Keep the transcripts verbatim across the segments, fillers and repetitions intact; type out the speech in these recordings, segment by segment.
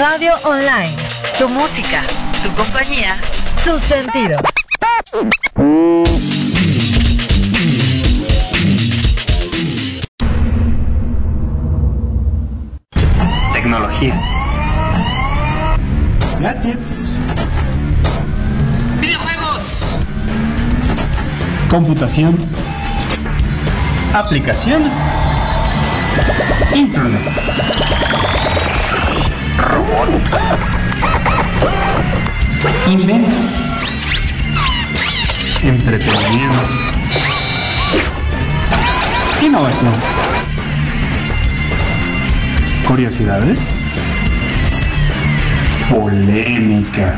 Radio Online. Tu música, tu compañía, tus sentidos. Tecnología. Gadgets. Videojuegos. Computación. Aplicaciones. Internet. Robótica. Inventos. Entretenimiento. Innovación. Curiosidades. Polémica.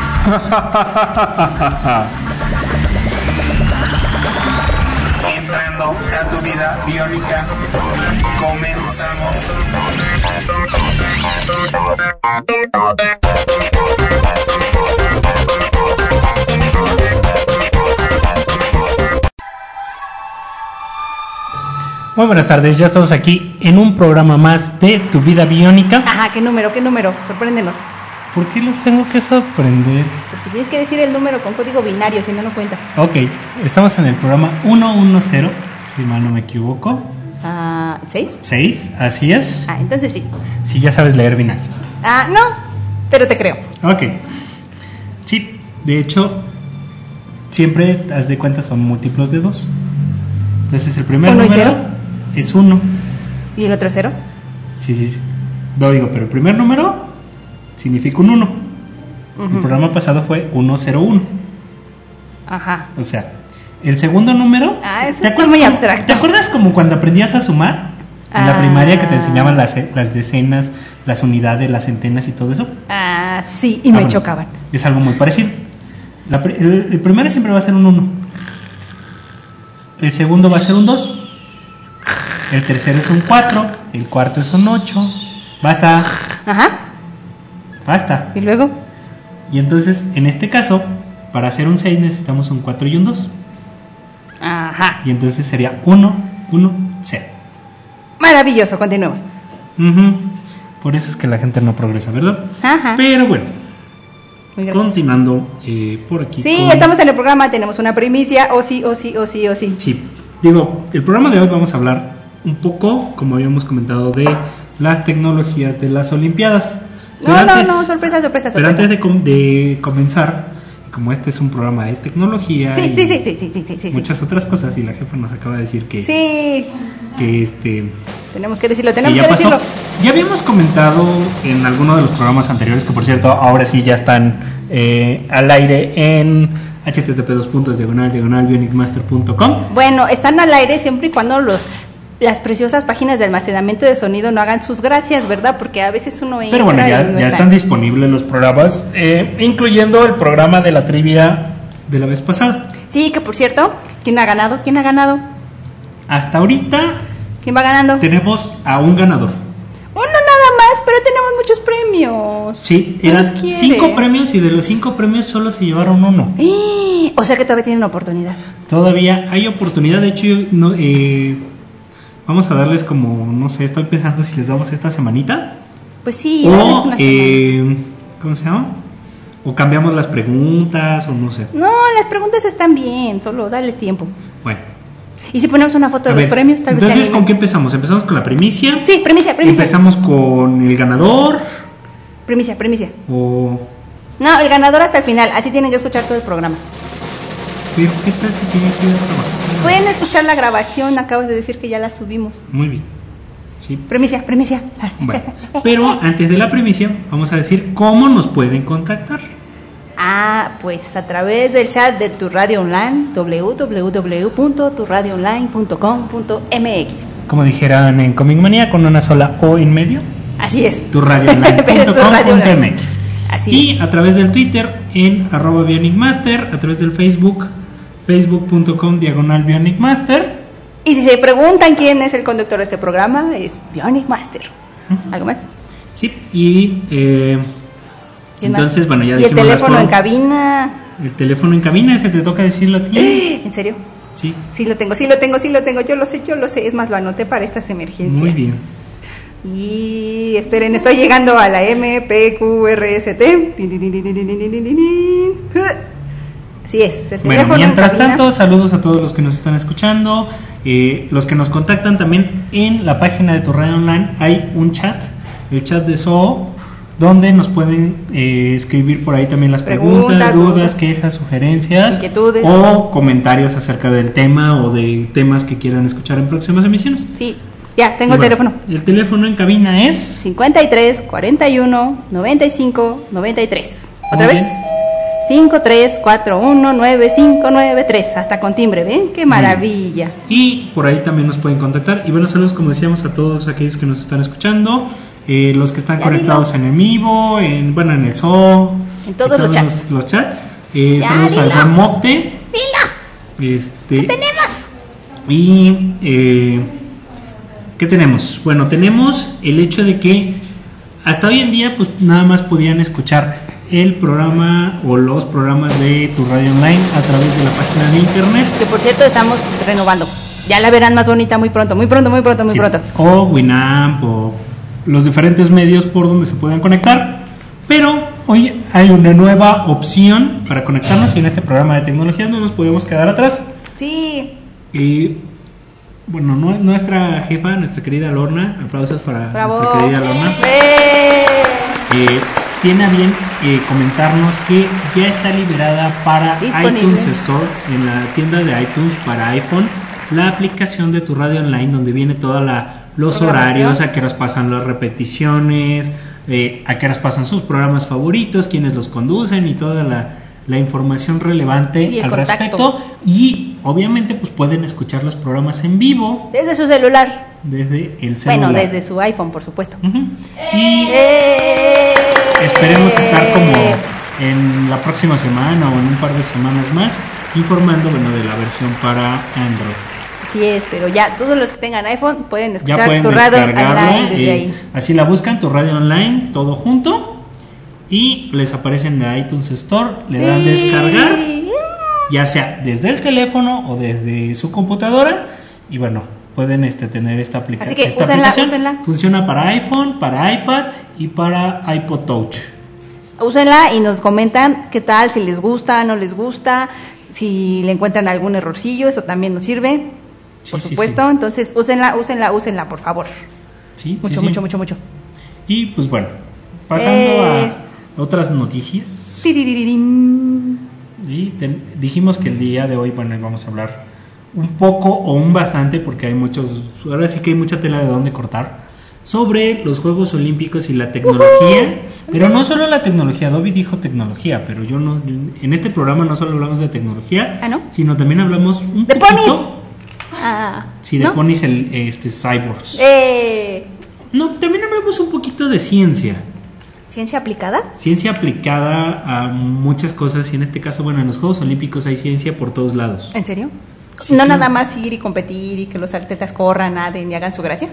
Entrando a tu vida biónica, comenzamos. Muy buenas tardes, ya estamos aquí en un programa más de Tu Vida Biónica. Ajá, ¿qué número? ¿Qué número? Sorpréndenos. ¿Por qué los tengo que sorprender? Porque tienes que decir el número con código binario, si no, no cuenta. Ok, estamos en el programa ciento diez, si mal no me equivoco. Ah, ¿seis? seis, así es. Ah, entonces sí. Si ya sabes leer binario. Ah, no, pero te creo. Ok. Sí, de hecho, siempre, haz de cuenta, son múltiplos de dos. Entonces el primer ¿Uno y número cero? es uno. ¿Y el otro es cero? Sí, sí, sí. No digo, pero el primer número significa un uno. Uh-huh. El programa pasado fue ciento uno. Ajá. O sea, el segundo número. Ah, eso es muy abstracto. ¿Te acuerdas como cuando aprendías a sumar? En ah. la primaria, que te enseñaban las, las decenas, las unidades, las centenas y todo eso. Ah, sí, y ah, me bueno, chocaban. Es algo muy parecido. La, el, el primero siempre va a ser un uno. El segundo va a ser un dos. El tercero es un cuatro. El cuarto es un ocho. Basta. Ajá. Basta. ¿Y luego? Y entonces, en este caso, para hacer un seis necesitamos un cuatro y un dos. Ajá. Y entonces sería uno, uno, cero. Maravilloso, continuemos. Uh-huh. Por eso es que la gente no progresa, ¿verdad? Ajá. Pero bueno, muy gracioso. Continuando eh, por aquí. Sí, con... estamos en el programa, tenemos una primicia, o sí, o sí, o sí, o sí. Sí, digo, el programa de hoy vamos a hablar un poco, como habíamos comentado, de las tecnologías de las Olimpiadas. Pero no, antes, no, no, sorpresa, sorpresa, sorpresa. Pero antes de, com- de comenzar, como este es un programa de tecnología sí, y sí, sí, sí, sí, sí, sí, sí, muchas sí. otras cosas, y la jefa nos acaba de decir que sí, que este tenemos que decirlo, tenemos que, que, ya que decirlo. Ya habíamos comentado en alguno de los programas anteriores, que por cierto ahora sí ya están eh, al aire en h t t p dos puntos diagonal diagonal bionicmaster punto com. Bueno, están al aire siempre y cuando los las preciosas páginas de almacenamiento de sonido no hagan sus gracias, ¿verdad? Porque a veces uno entra. Pero bueno, ya, no ya están. están disponibles los programas, eh, incluyendo el programa de la trivia de la vez pasada. Sí, que por cierto, ¿quién ha ganado? ¿Quién ha ganado? Hasta ahorita ¿Quién va ganando? tenemos a un ganador. Uno nada más, pero tenemos muchos premios. Sí, eran cinco premios y de los cinco premios solo se llevaron uno. ¡Eh! O sea que todavía tienen oportunidad. Todavía hay oportunidad, de hecho, yo no, eh, vamos a darles como, no sé, estoy pensando si les damos esta semanita. Pues sí, o, darles una eh, semana. ¿Cómo se llama? O cambiamos las preguntas, o no sé. No, las preguntas están bien, solo dales tiempo. Bueno. ¿Y si ponemos una foto de A los ver, premios? Tal vez entonces, ¿con qué empezamos? ¿Empezamos con la primicia? Sí, primicia, primicia. ¿Empezamos con el ganador? Primicia, primicia. ¿O...? No, el ganador hasta el final, así tienen que escuchar todo el programa. ¿Pero qué tal si tiene que ir a trabajar? Pueden escuchar la grabación, acabas de decir que ya la subimos. Muy bien. Sí. Primicia, primicia. Bueno, pero antes de la primicia, vamos a decir cómo nos pueden contactar. Ah, pues a través del chat de Tu Radio Online, doble u doble u doble u punto tu radio online punto com punto m x. Como dijeran en Comic Manía, con una sola O en medio. Así es. tu radio online punto com punto m x. Así y es. A través del Twitter en arroba bionicmaster, a través del Facebook, facebook punto com diagonal bionicmaster. Y si se preguntan quién es el conductor de este programa, es Bionic Master. Uh-huh. ¿Algo más? Sí, y eh, entonces, más? bueno, ya ¿Y el teléfono las en cabina? El teléfono en cabina, ese te toca decirlo a ti. ¿En serio? Sí. Sí lo tengo, sí lo tengo, sí lo tengo, yo lo sé, yo lo sé. Es más, lo anoté para estas emergencias. Muy bien. Y esperen, estoy llegando a la M P Q R S T. Así es, el teléfono. Bueno, mientras cabina. tanto, saludos a todos los que nos están escuchando, eh, los que nos contactan también en la página de Tu Radio Online. Hay un chat, el chat de S O O, donde nos pueden eh, escribir por ahí también las preguntas, Preguntas, dudas, dudas, quejas, sugerencias, inquietudes o comentarios acerca del tema o de temas que quieran escuchar en próximas emisiones. Sí, ya, tengo Y el bueno, teléfono. El teléfono en cabina es cincuenta y tres, cuarenta y uno, noventa y cinco, noventa y tres. ¿Otra Muy vez? bien. cinco tres cuatro uno nueve cinco nueve tres. Hasta con timbre, ¿ven? ¡Qué maravilla! Y por ahí también nos pueden contactar. Y bueno, saludos, como decíamos, a todos aquellos que nos están escuchando, eh, los que están Ya conectados dilo. en el vivo, en, bueno, en el S O O, En todos los están chats. los chats. Eh, Ya saludos al dilo. buen Mocte. ¡Dilo! Este, ¡Tenemos! y eh, ¿qué tenemos? Bueno, tenemos el hecho de que hasta hoy en día pues nada más podían escuchar el programa o los programas de Tu Radio Online a través de la página de internet. Que por cierto estamos renovando. Ya la verán más bonita muy pronto, muy pronto, muy pronto, muy Sí, pronto. o Winamp o los diferentes medios por donde se puedan conectar. Pero hoy hay una nueva opción para conectarnos y en este programa de tecnologías no nos podemos quedar atrás. Sí. Y bueno, nu- nuestra jefa, nuestra querida Lorna, aplausos para Bravo. nuestra querida Lorna, ¡Eh! eh, tiene a bien eh, comentarnos que ya está liberada para Disponible. iTunes Store, en la tienda de iTunes para iPhone, la aplicación de Tu Radio Online, donde viene toda la los Programación. horarios, a qué horas pasan las repeticiones, eh, a qué horas pasan sus programas favoritos, quiénes los conducen y toda la, la información relevante Y el al contacto. respecto. Y obviamente pues pueden escuchar los programas en vivo Desde su celular. desde el celular. Bueno, desde su iPhone, por supuesto. Ujú. Y ¡Eh! esperemos estar como en la próxima semana o en un par de semanas más informando, bueno, de la versión para Android. Así es, pero ya todos los que tengan iPhone pueden Ya escuchar pueden Tu Radio descargarla, Online desde eh, ahí. así la buscan, Tu Radio Online, todo junto, y les aparece en la iTunes Store, le Sí. dan descargar, ya sea desde el teléfono o desde su computadora, y bueno, pueden este, tener esta, aplica Así que esta úsenla, aplicación. úsenla. Funciona para iPhone, para iPad y para iPod Touch. Úsenla y nos comentan qué tal, si les gusta, no les gusta, si le encuentran algún errorcillo, eso también nos sirve, Sí, por sí, supuesto. sí. Entonces, úsenla, úsenla, úsenla, por favor. Sí, Mucho, sí, sí. mucho, mucho, mucho. Y pues bueno, pasando Eh. a otras noticias. Tiririrín. Y ten- dijimos que el día de hoy, bueno, vamos a hablar un poco o un bastante, porque hay muchos, ahora sí que hay mucha tela de dónde cortar, sobre los Juegos Olímpicos y la tecnología. Pero no solo la tecnología, Dobby dijo tecnología, pero yo no, en este programa no solo hablamos de tecnología, ¿Ah, no? sino también hablamos un ¡De poquito, ponis! Ah, sí, de ¿no? ponis, el, este, cyborgs. Eh, No, también hablamos un poquito de ciencia. ¿Ciencia aplicada? Ciencia aplicada a muchas cosas y en este caso, bueno, en los Juegos Olímpicos hay ciencia por todos lados. ¿En serio? Sí, ¿No sí. nada más ir y competir y que los atletas corran, naden y hagan su gracia?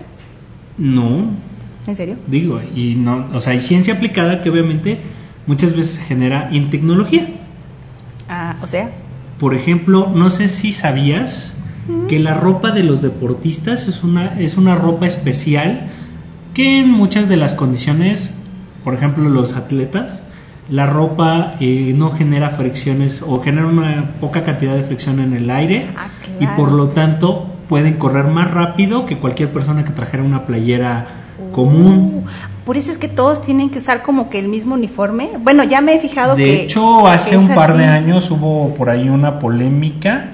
No, ¿En serio? digo, y no, o sea, hay ciencia aplicada que obviamente muchas veces se genera en tecnología. Ah, o sea, Por ejemplo, no sé si sabías que la ropa de los deportistas es una, es una ropa especial que en muchas de las condiciones, por ejemplo, los atletas, la ropa eh, no genera fricciones o genera una poca cantidad de fricción en el aire Ah, claro. y por lo tanto pueden correr más rápido que cualquier persona que trajera una playera común. por eso es que todos tienen que usar como que el mismo uniforme. Bueno, ya me he fijado De que... hecho, hace que es un par de así. años hubo por ahí una polémica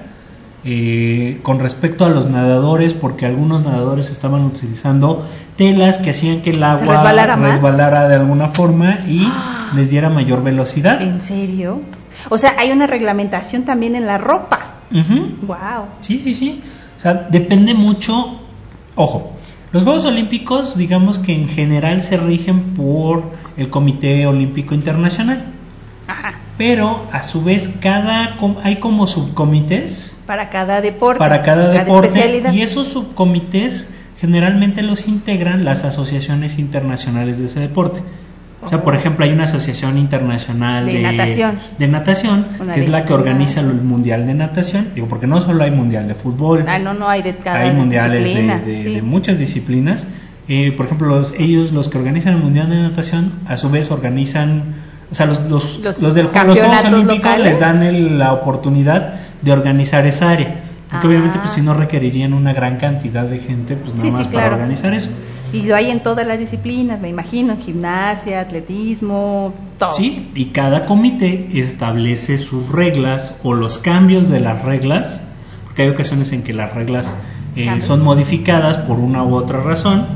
eh, con respecto a los nadadores, porque algunos nadadores estaban utilizando telas que hacían que el agua resbalara más? resbalara de alguna forma y les diera mayor velocidad. ¿En serio? O sea, hay una reglamentación también en la ropa. Ujú. Wow. Sí, sí, sí. O sea, depende mucho. Ojo, los Juegos Olímpicos, digamos que en general se rigen por el Comité Olímpico Internacional. Ajá. Pero a su vez cada com- hay como subcomités Para cada deporte. para cada deporte especialidad. y esos subcomités generalmente los integran las asociaciones internacionales de ese deporte. O sea, por ejemplo, hay una asociación internacional De de, natación. de natación, Una que es de la que organiza gimnasia. el mundial de natación. Digo, porque no solo hay mundial de fútbol, Ah, no, no, hay de cada hay mundiales de, disciplina, de- sí. de muchas disciplinas. Eh, por ejemplo, los, ellos, los que organizan el Mundial de Natación, a su vez organizan, o sea, los, los, Los los del los Juegos Olímpicos locales les dan el, la oportunidad de organizar esa área. Porque ah. obviamente, pues si no requerirían una gran cantidad de gente, pues nada sí, más sí, para claro. organizar eso. Y lo hay en todas las disciplinas, me imagino, gimnasia, atletismo, todo. Sí, y cada comité establece sus reglas o los cambios de las reglas, porque hay ocasiones en que las reglas eh, son modificadas por una u otra razón.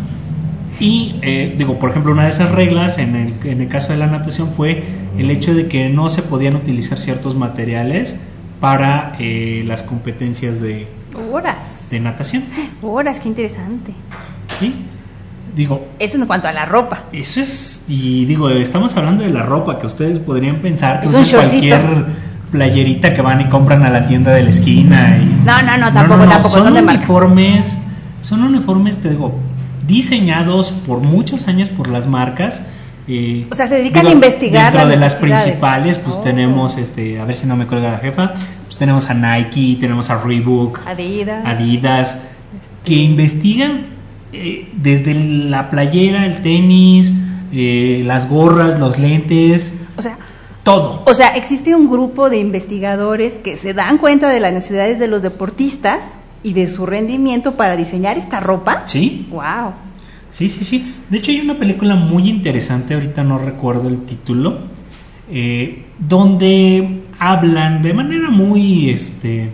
Y eh, digo, por ejemplo, una de esas reglas en el, en el caso de la natación fue el hecho de que no se podían utilizar ciertos materiales para eh, las competencias de, Horas. de natación. Horas, qué interesante. Sí. Digo, eso en cuanto a la ropa. Eso es, y digo, estamos hablando de la ropa que ustedes podrían pensar que es usan cualquier playerita que van y compran a la tienda de la esquina. Y, no, no, no, tampoco, no, no, no. tampoco son, son de uniformes, marca. Son uniformes, te digo, diseñados por muchos años por las marcas. Eh, o sea, se dedican digo, a investigar dentro las de las principales, pues oh. tenemos, este, a ver si no me cuelga la jefa, pues tenemos a Nike, tenemos a Reebok, Adidas, Adidas, este. que investigan. Eh, desde la playera, el tenis, eh, las gorras, los lentes, o sea, todo. O sea, existe un grupo de investigadores que se dan cuenta de las necesidades de los deportistas y de su rendimiento para diseñar esta ropa. Sí. Wow. Sí, sí, sí. De hecho, hay una película muy interesante, ahorita no recuerdo el título, eh, donde hablan de manera muy, este,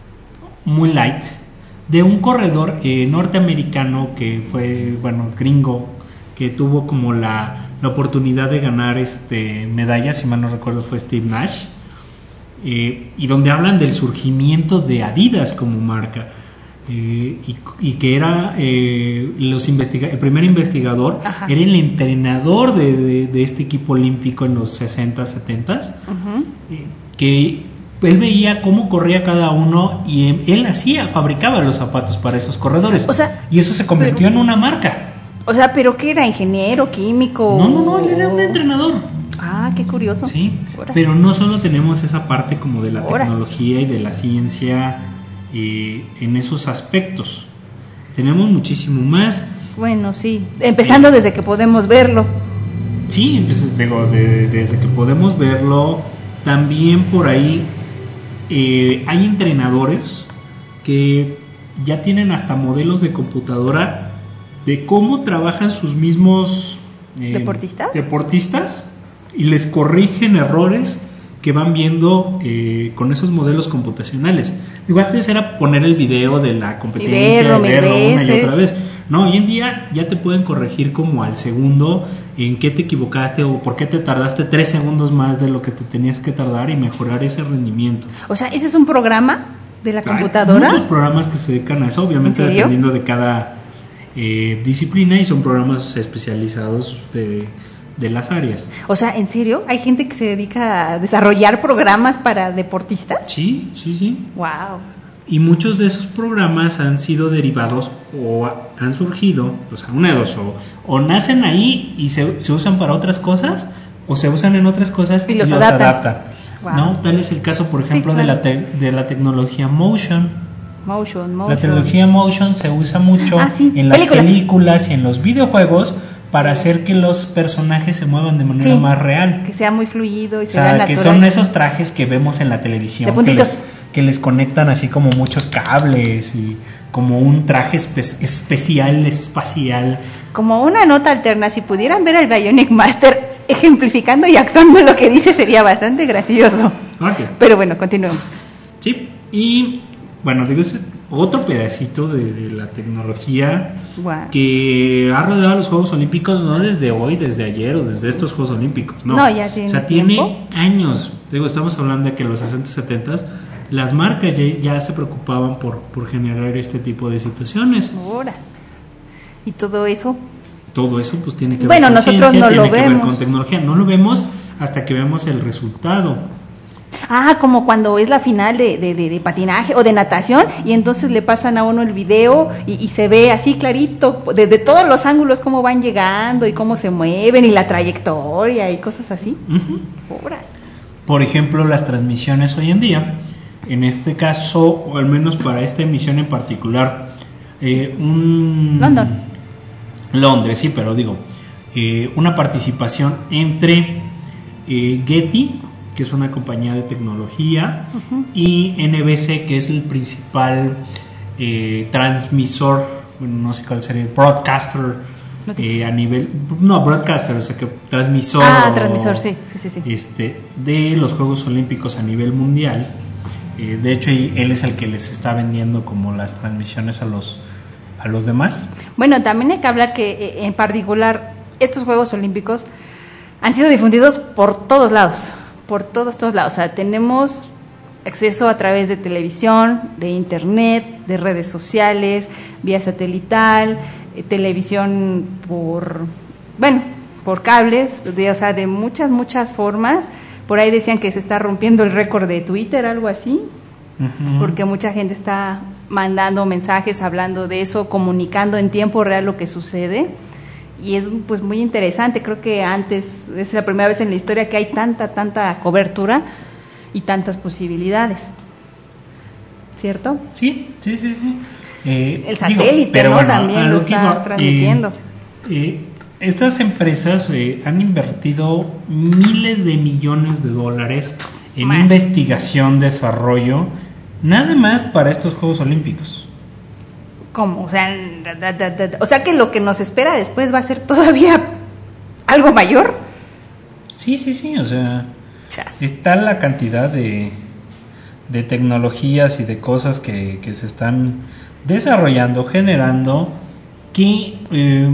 muy light. De un corredor eh, norteamericano que fue, bueno, gringo, que tuvo como la, la oportunidad de ganar este medallas, si mal no recuerdo fue Steve Nash, eh, y donde hablan del surgimiento de Adidas como marca, eh, y, y que era eh, los investiga- el primer investigador, Ajá. era el entrenador de, de, de este equipo olímpico en los sesenta, setenta, uh-huh. eh, que él veía cómo corría cada uno y él hacía, fabricaba los zapatos para esos corredores. O sea, y eso se convirtió pero, en una marca. O sea, ¿pero qué era? ¿Ingeniero, químico? No, no, no, él era un entrenador. Ah, qué curioso. Sí, Horas. Pero no solo tenemos esa parte como de la Horas. tecnología y de la ciencia eh, en esos aspectos. Tenemos muchísimo más. Bueno, sí, empezando eh, desde que podemos verlo. Sí, pues, digo, de, desde que podemos verlo. También por ahí Eh, hay entrenadores que ya tienen hasta modelos de computadora de cómo trabajan sus mismos eh, deportistas deportistas y les corrigen errores que van viendo eh, con esos modelos computacionales. Digo, antes era poner el video de la competencia y verlo, verlo una y otra vez. No, hoy en día ya te pueden corregir como al segundo en qué te equivocaste o por qué te tardaste tres segundos más de lo que te tenías que tardar y mejorar ese rendimiento. O sea, ¿ese es un programa de la computadora? Hay muchos programas que se dedican a eso, obviamente dependiendo de cada eh, disciplina, y son programas especializados de, de las áreas. O sea, ¿en serio? ¿Hay gente que se dedica a desarrollar programas para deportistas? Sí, sí, sí. Wow. Y muchos de esos programas han sido derivados o han surgido, o sea, una de dos, o, o nacen ahí y se, se usan para otras cosas, o se usan en otras cosas y los, y los adaptan. adaptan. Wow. ¿No? Tal es el caso, por ejemplo, sí, claro. de, la te, de la tecnología motion. Motion, motion. La tecnología motion se usa mucho ah, sí. en las películas. películas y en los videojuegos para hacer que los personajes se muevan de manera sí, más real. Que sea muy fluido y o se sea, vea que natural. son esos trajes que vemos en la televisión. De puntitos. Que les, que les conectan así como muchos cables y como un traje espe- especial, espacial. Como una nota alterna, si pudieran ver al Bionic Master ejemplificando y actuando lo que dice, sería bastante gracioso. Okay. Pero bueno, continuemos. Sí, y bueno, digo, ese es otro pedacito de, de la tecnología wow. que ha rodeado a los Juegos Olímpicos, no desde hoy, desde ayer o desde estos Juegos Olímpicos, no, no ya tiene o sea, tiempo. tiene años. Digo, estamos hablando de que en los sesenta, setenta las marcas ya, ya se preocupaban por, por generar este tipo de situaciones. Horas. Y todo eso. Todo eso pues tiene que bueno, ver con nosotros ciencia, no tiene lo que vemos. ver con tecnología. No lo vemos hasta que vemos el resultado. Ah, como cuando es la final de, de, de, de patinaje o de natación y entonces le pasan a uno el video y, y se ve así clarito, desde todos los ángulos cómo van llegando y cómo se mueven y la trayectoria y cosas así. Uh-huh. Horas. Por ejemplo, las transmisiones hoy en día, en este caso, o al menos para esta emisión en particular, eh, un... London. Londres, sí, pero digo, eh, una participación entre eh, Getty, que es una compañía de tecnología, uh-huh. y N B C, que es el principal eh, transmisor, bueno, no sé cuál sería, broadcaster eh, a nivel, no, broadcaster, o sea que transmisor, ah, transmisor, sí, sí, sí, sí. Este, de los Juegos Olímpicos a nivel mundial. Eh, de hecho, él es el que les está vendiendo como las transmisiones a los a los demás. Bueno, también hay que hablar que eh, en particular estos Juegos Olímpicos han sido difundidos por todos lados, por todos, todos lados. O sea, tenemos acceso a través de televisión, de internet, de redes sociales, vía satelital, eh, televisión por, bueno, por cables, de, o sea, de muchas, muchas formas. Por ahí decían que se está rompiendo el récord de Twitter, algo así, uh-huh. porque mucha gente está mandando mensajes, hablando de eso, comunicando en tiempo real lo que sucede. Y es pues muy interesante. Creo que antes, es la primera vez en la historia que hay tanta, tanta cobertura y tantas posibilidades, ¿cierto? Sí, sí, sí, sí. Eh, el satélite, digo, pero ¿no? Bueno, también lo está iba, transmitiendo. Eh, eh, estas empresas eh, han invertido miles de millones de dólares en más. investigación, desarrollo, nada más para estos Juegos Olímpicos. ¿Cómo? O sea, da, da, da, o sea que lo que nos espera después va a ser todavía algo mayor. Sí, sí, sí, o sea, Chas. está la cantidad de, de tecnologías y de cosas que, que se están desarrollando, generando, que eh,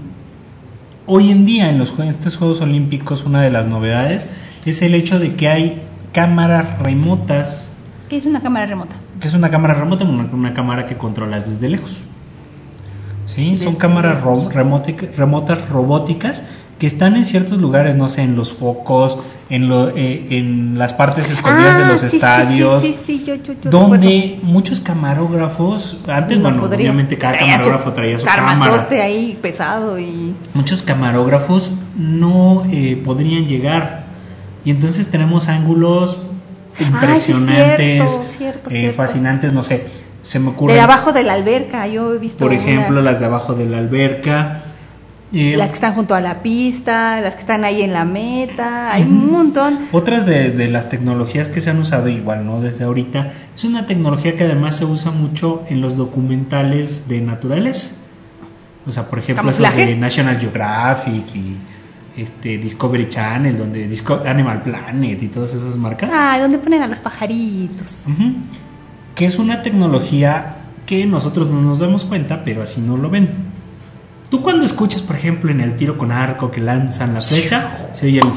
hoy en día en los estos Juegos Olímpicos una de las novedades es el hecho de que hay cámaras remotas. ¿Qué es una cámara remota? Que es una cámara remota, una, una cámara que controlas desde lejos. ¿Sí? Desde Son cámaras ro- remótica, remotas robóticas que están en ciertos lugares, no sé, en los focos, en, lo, eh, en las partes escondidas ah, de los sí, estadios, sí, sí, sí, sí, yo, yo, yo donde recuerdo. Muchos camarógrafos, antes, no bueno, podría. obviamente cada traía camarógrafo traía su cámara. ahí pesado y... Muchos camarógrafos no eh, podrían llegar, y entonces tenemos ángulos impresionantes, ah, sí, cierto, cierto, eh, cierto. fascinantes, no sé, se me ocurre. De abajo de la alberca, yo he visto. Por ejemplo, unas... las de abajo de la alberca. Eh, las que están junto a la pista, las que están ahí en la meta, hay uh-huh. un montón. Otras de, de las tecnologías que se han usado igual, ¿no? Desde ahorita, es una tecnología que además se usa mucho en los documentales de naturaleza. O sea, por ejemplo, esos de National Geographic y este Discovery Channel, donde Disco- Animal Planet y todas esas marcas. Ah, donde ponen a los pajaritos. Uh-huh. Que es una tecnología que nosotros no nos damos cuenta, pero así no lo ven. Tú cuando escuchas, por ejemplo, en el tiro con arco que lanzan la flecha, se oye el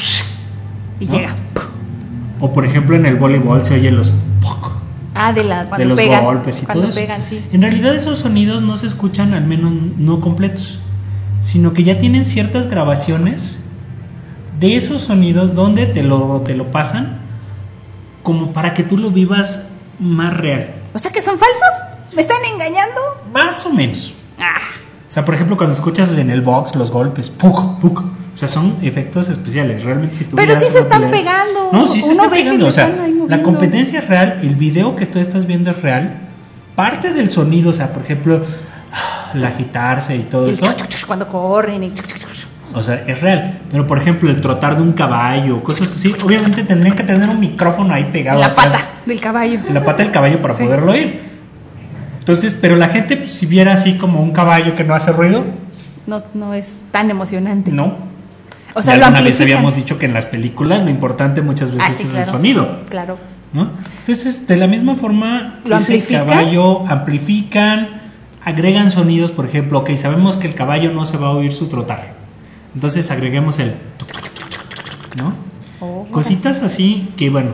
y ¿no? llega. O por ejemplo en el voleibol se oyen los ah, de, la, de los pegan, golpes y cuando todo pegan, eso. Sí. En realidad esos sonidos no se escuchan, al menos no completos, sino que ya tienen ciertas grabaciones de esos sonidos donde te lo, te lo pasan como para que tú lo vivas más real. O sea que son falsos, ¿me están engañando? Más o menos. Ah. O sea, por ejemplo, cuando escuchas en el box los golpes, ¡puc, puc! O sea, son efectos especiales. Realmente, si tú pero sí se están peleas, pegando. No, sí se Uno están pegando. O sea, la moviendo. competencia es real. El video que tú estás viendo es real. Parte del sonido, o sea, por ejemplo, el agitarse y todo el eso. Cuando corren. Y... O sea, es real. Pero, por ejemplo, el trotar de un caballo, cosas así, obviamente tendrían que tener un micrófono ahí pegado. La atrás, pata del caballo. La pata del caballo para sí. poderlo oír. Entonces, pero la gente, pues, si viera así como un caballo que no hace ruido, no, no es tan emocionante. No. O sea, ya lo alguna vez amplifican. habíamos dicho que en las películas lo importante muchas veces ah, sí, es claro, el sonido. Claro. ¿No? Entonces, de la misma forma, ¿lo ese amplifican? caballo amplifican, agregan sonidos, por ejemplo, ok, sabemos que el caballo no se va a oír su trotar. Entonces agreguemos el ¿no? Oh, cositas así que, bueno,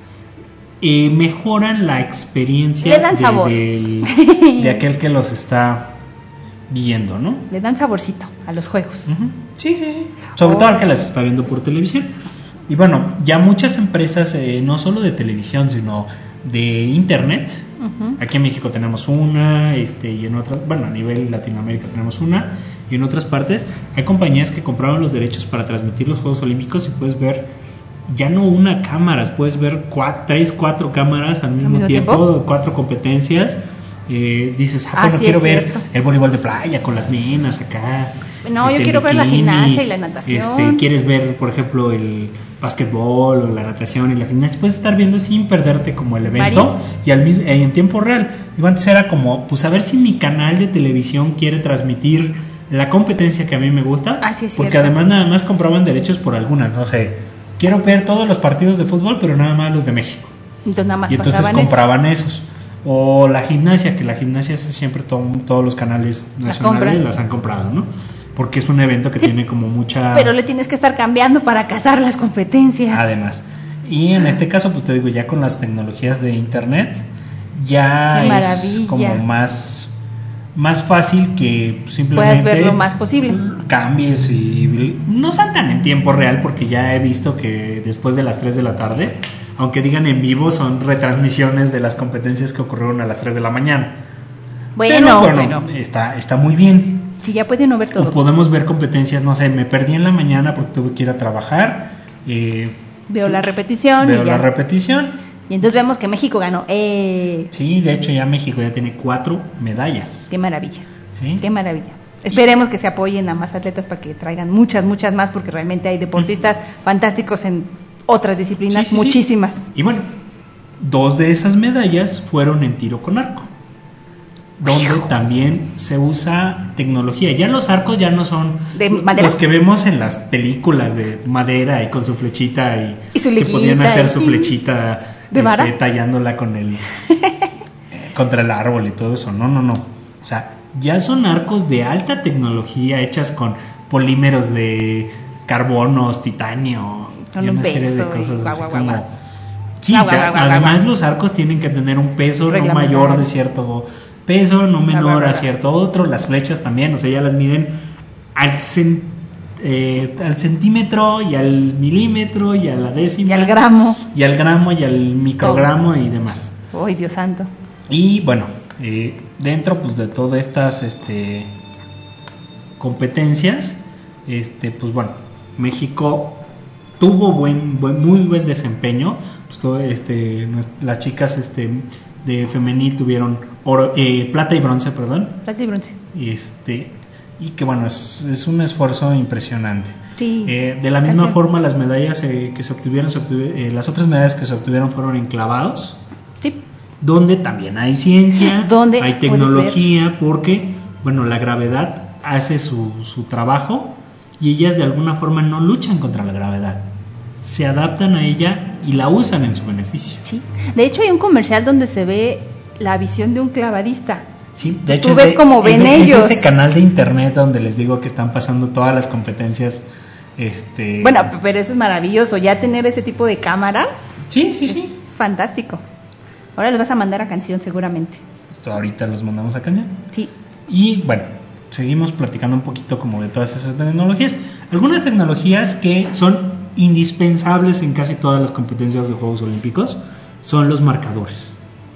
eh, mejoran la experiencia Le dan de, sabor. del, de aquel que los está viendo, ¿no? Le dan saborcito a los juegos. Uh-huh. Sí, sí, sí. Sobre oh. todo al que las está viendo por televisión. Y bueno, ya muchas empresas, eh, no solo de televisión, sino de internet. Uh-huh. Aquí en México tenemos una, este, y en otras, bueno, a nivel Latinoamérica tenemos una, y en otras partes hay compañías que compraron los derechos para transmitir los Juegos Olímpicos y puedes ver ya no una cámara, puedes ver cuatro, tres, cuatro cámaras al mismo, ¿Al mismo tiempo, tiempo, cuatro competencias. eh, dices, ah, Ah, bueno, sí, quiero es ver cierto. el voleibol de playa con las nenas acá. No, yo el quiero ver la bikini, gimnasia y la natación. Este, quieres ver, por ejemplo, el básquetbol o la natación y la gimnasia, puedes estar viendo sin perderte como el evento. Varias. Y al mismo, en tiempo real. Digo, antes era como, pues a ver si mi canal de televisión quiere transmitir la competencia que a mí me gusta. Ah, sí, es porque cierto. además nada más compraban derechos por algunas, no sé. Quiero ver todos los partidos de fútbol, pero nada más los de México. Entonces nada más Y entonces pasaban compraban esos. O la gimnasia, que la gimnasia es siempre to- todos los canales La nacionales compran. las han comprado, ¿no? Porque es un evento que Sí, tiene como mucha... Pero le tienes que estar cambiando para cazar las competencias. Además. Y en este caso, pues te digo, ya con las tecnologías de internet, ya Qué es maravilla. como más, más fácil que simplemente Puedas ver lo más posible. cambies y no saltan en tiempo real, porque ya he visto que después de las tres de la tarde, aunque digan en vivo, son retransmisiones de las competencias que ocurrieron a las tres de la mañana. Bueno, pero, bueno, pero está, está muy bien. si ya puede uno ver O todo. podemos ver competencias, no sé, me perdí en la mañana porque tuve que ir a trabajar. Eh, Veo la repetición Veo y ya. la repetición. Y entonces vemos que México ganó. ¡Eh! Sí, de hecho ya México ya tiene cuatro medallas. ¡Qué maravilla! ¿Sí? ¡Qué maravilla! Esperemos que se apoyen a más atletas para que traigan muchas, muchas más, porque realmente hay deportistas fantásticos en otras disciplinas, Sí, sí, sí. muchísimas. Y bueno, dos de esas medallas fueron en tiro con arco, donde también se usa tecnología. Ya los arcos ya no son ¿De madera? los que vemos en las películas de madera y con su flechita y, Y su que liguita podían hacer y- su flechita ¿De vara? este, tallándola con el contra el árbol y todo eso. No, no, no. O sea, ya son arcos de alta tecnología hechas con polímeros de carbonos, titanio Con y un una serie de peso y cosas guau, así guau, como- guau. Sí, Guau, guau, te- guau, guau, además guau. los arcos tienen que tener un peso no Reglamentado. mayor de cierto peso, no menor guau, guau. a cierto otro. Las flechas también, o sea, ya las miden al, cen- eh, al centímetro y al milímetro y a la décima. Y al gramo. Y al gramo y al microgramo y demás. ¡Ay, Dios santo! Y bueno, eh, dentro pues de todas estas este, competencias, este, pues bueno, México tuvo buen, buen muy buen desempeño. Pues todo, este, nues- las chicas este, de femenil tuvieron oro, eh, plata y bronce, perdón. Plata y bronce. Y este y que bueno, es, es un esfuerzo impresionante. Sí. Eh, de la misma Gracias. forma, las medallas eh, que se obtuvieron, se obtuvi- eh, las otras medallas que se obtuvieron fueron en clavados, Sí. donde también hay ciencia, Donde hay puedes tecnología, porque bueno, la gravedad hace su, su trabajo y ellas de alguna forma no luchan contra la gravedad, se adaptan a ella y la usan en su beneficio. Sí. De hecho, hay un comercial donde se ve la visión de un clavadista. Sí, de hecho Tú es ves de- cómo es ven de- es de ellos. ese canal de internet donde les digo que están pasando todas las competencias. Este, Bueno, p- pero eso es maravilloso. Ya tener ese tipo de cámaras sí, sí, es sí. fantástico. Ahora les vas a mandar a canción seguramente. Ahorita los mandamos a canción. Sí. Y bueno, seguimos platicando un poquito como de todas esas tecnologías. Algunas tecnologías que son indispensables en casi todas las competencias de Juegos Olímpicos son los marcadores.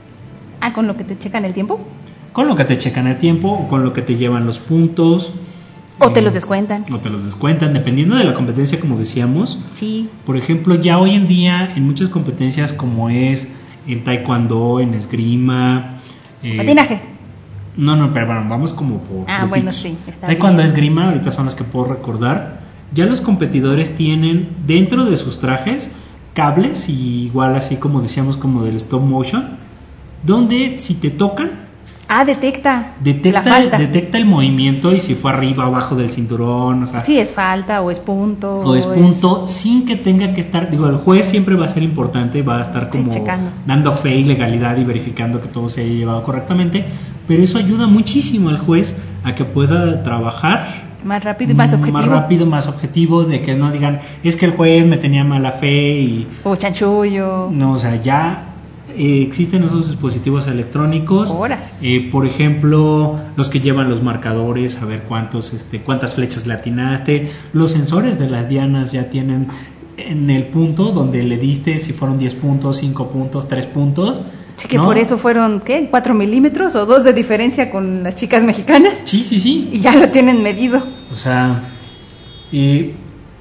Ah, con lo que te checan el tiempo. Con lo que te checan el tiempo o con lo que te llevan los puntos. O te eh, los descuentan. O te los descuentan, dependiendo de la competencia, como decíamos. Sí. Por ejemplo, ya hoy en día en muchas competencias como es en taekwondo, en esgrima, eh, Patinaje. no, no, pero bueno, vamos como por Ah, grupitos. bueno, sí, está taekwondo, bien. esgrima, ahorita son las que puedo recordar. Ya los competidores tienen dentro de sus trajes cables y igual así como decíamos como del stop motion, donde si te tocan Ah, detecta. detecta, la falta. detecta el movimiento y si fue arriba o abajo del cinturón, o sea, Sí, es falta o es punto. o es punto, sin que tenga que estar, digo, el juez siempre va a ser importante, va a estar Sí, como checando. dando fe y legalidad y verificando que todo se haya llevado correctamente, pero eso ayuda muchísimo al juez a que pueda trabajar Más rápido y más objetivo. más rápido, más objetivo, de que no digan, es que el juez me tenía mala fe y O chanchullo. no, o sea, ya eh, existen esos dispositivos electrónicos. Horas. Eh, por ejemplo, los que llevan los marcadores, a ver cuántos, este, cuántas flechas le atinaste. Los sensores de las dianas ya tienen en el punto donde le diste si fueron diez puntos, cinco puntos, tres puntos. Sí, que ¿no? por eso fueron, ¿qué? ¿Cuatro milímetros o dos de diferencia con las chicas mexicanas? Sí, sí, sí. Y ya lo tienen medido. O sea, eh,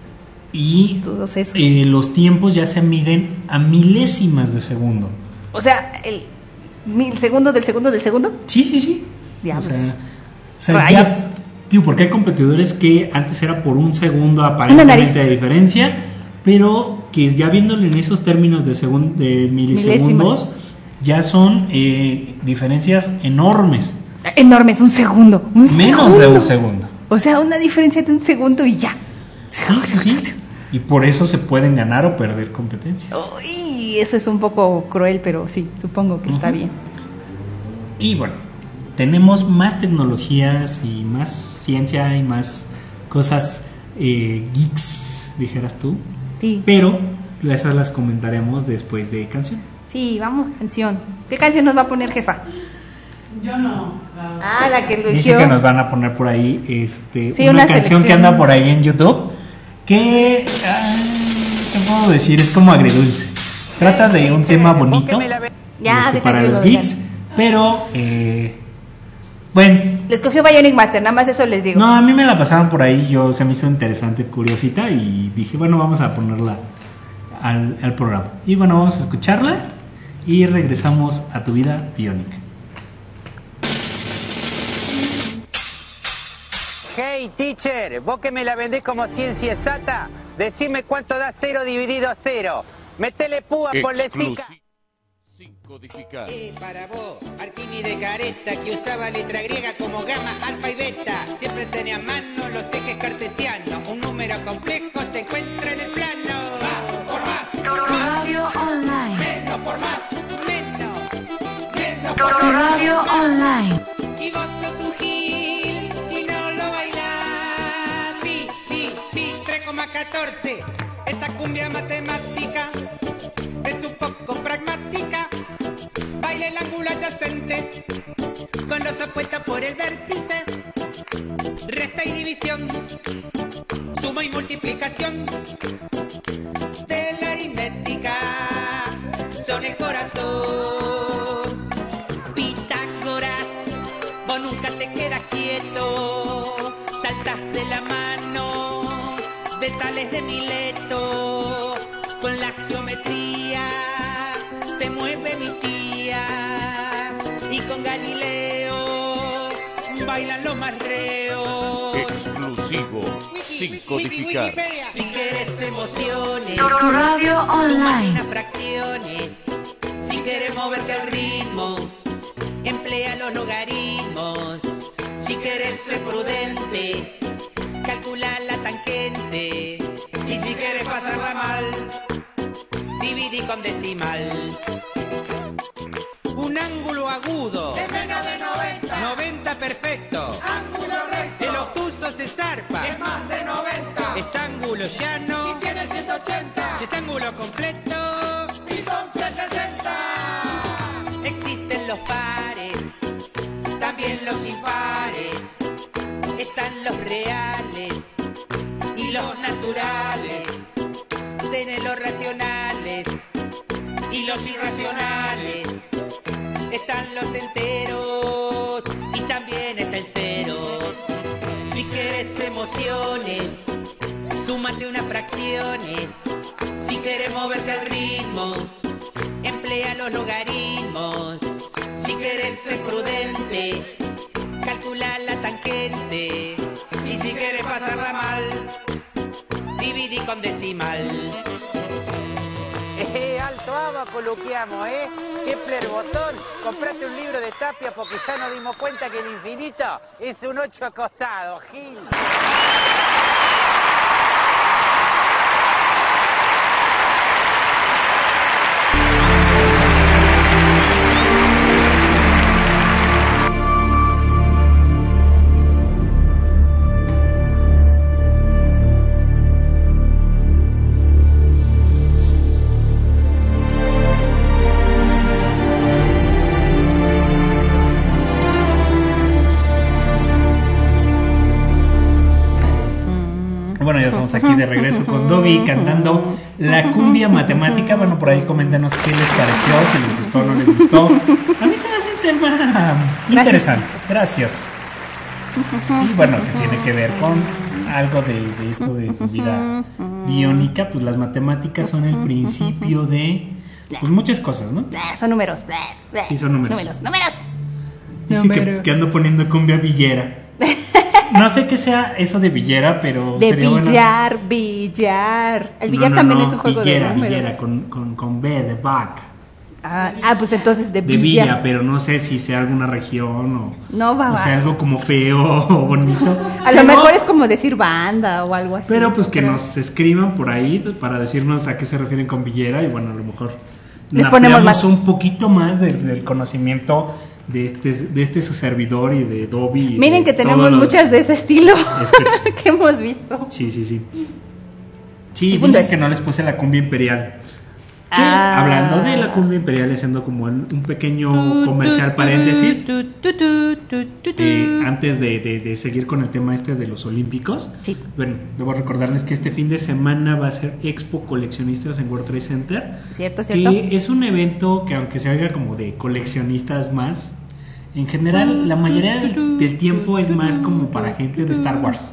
y Todos esos. eh, los tiempos ya se miden a milésimas de segundo. O sea, el, mil segundos del segundo del segundo. Sí, sí, sí. Diablos. O sea, o sea ya, tío, porque hay competidores que antes era por un segundo aparentemente de diferencia, pero que ya viéndolo en esos términos de, segun, de milisegundos, Milésimas. ya son eh, diferencias enormes. Enormes, un segundo. Un Menos segundo. de un segundo. O sea, una diferencia de un segundo y ya. Sí, sí, sí. Y por eso se pueden ganar o perder competencias. Uy, eso es un poco cruel, pero sí, supongo que uh-huh. está bien. Y bueno, tenemos más tecnologías y más ciencia y más cosas eh, geeks, dijeras tú. Sí. Pero esas las comentaremos después de canción. Sí, vamos, canción. ¿Qué canción nos va a poner, jefa? Yo no. Ah, la que lo dice que nos van a poner por ahí este, sí, una, una canción selección. que anda por ahí en YouTube que, ah, ¿qué puedo decir? Es como agridulce. Trata de un tema bonito ya, este, para los geeks, pero eh, bueno. Le escogió Bionic Master, nada más eso les digo. No, a mí me la pasaban por ahí, yo se me hizo interesante, curiosita y dije, bueno, vamos a ponerla al, al programa. Y bueno, vamos a escucharla y regresamos a tu vida biónica. Hey teacher, vos que me la vendés como ciencia exacta, decime cuánto da cero dividido a cero. Metele púa por lesica. Sin codificar. Eh, para vos, Arquini de careta, que usaba letra griega como gamma, alfa y beta. Siempre tenía a mano los ejes cartesianos. Un número complejo se encuentra en el plano. Más por más. Tu radio online. Menos por más. Menos. Menos por tu radio online. Y vos sos un gil si no lo bailás. Pi, pi, pi, tres coma catorce. Esta cumbia matemática es un poco pragmática. Baila el ángulo adyacente con los opuestos por el vértice. Resta y división, suma y multiplicación de la aritmética son el corazón. Pitágoras, vos nunca te quedas quieto, saltas de la mano de Tales de Mileto. Con la geometría se mueve mi tía y con Galileo bailan los más reos. Exclusivo, sin codificar. Si quieres emociones, tu radio online. unas fracciones. Si quieres moverte al ritmo, emplea los logaritmos. Si quieres ser prudente, calcula la tangente. Y si quieres pasarla mal, dividí con decimal. Un ángulo agudo Es menos de noventa. noventa perfecto. Ángulo recto. El obtuso se zarpa. Es más de noventa. Es ángulo llano. Si tiene ciento ochenta. Si es ángulo completo. Y con trescientos sesenta. Existen los pares, también los impares. Están los reales y los naturales. Tenés los racionales y los irracionales. Están los enteros y también está el cero. Si quieres emociones, súmate unas fracciones. Si quieres moverte al ritmo, emplea los logaritmos. Si quieres ser prudente, calcula la tangente. Y si quieres pasarla mal, dividí con decimal. Eh, alto abaco coloquiamos, ¿eh? Kepler botón, comprate un libro de Tapia porque ya nos dimos cuenta que el infinito es un ocho acostado, Gil. Bueno, ya estamos aquí de regreso con Dobby cantando la cumbia matemática. Bueno, por ahí coméntanos qué les pareció, si les gustó o no les gustó. A mí se me hace un tema interesante. Gracias. Y bueno, que tiene que ver con algo de, de esto de tu vida biónica. Pues las matemáticas son el principio de pues muchas cosas, ¿no? Nah, son números. Blah, blah. Sí, son números. Números, números. Dice que, que ando poniendo cumbia villera. No sé qué sea eso de villera, pero De sería billar, billar. El bueno. billar No, no, también no, es un juego villera, de números. villera, con, con, con B de back. Ah, ah, pues entonces de De villa. villa, pero no sé si sea alguna región o, No, o babas. sea algo como feo o bonito. A lo Pero- mejor es como decir banda o algo así. Pero pues que Pero- nos escriban por ahí para decirnos a qué se refieren con villera y bueno, a lo mejor Les ponemos ampliamos más. un poquito más del, del conocimiento de este, de este su servidor y de Dobby. y Miren de que tenemos todos los- muchas de ese estilo Es que hemos visto. Sí, sí, sí. Sí, El punto dicen es- que no les puse la cumbia imperial. Que, Ah. hablando de la cumbia imperial, haciendo como un un pequeño comercial paréntesis, Tu, tu, tu, tu, tu, tu. eh, antes de, de- de seguir con el tema este de los olímpicos, Sí. bueno, debo recordarles que este fin de semana va a ser Expo Coleccionistas en World Trade Center, Cierto, cierto. que es un evento que aunque se oiga como de coleccionistas más, en general la mayoría del, del tiempo es más como para gente de Star Wars.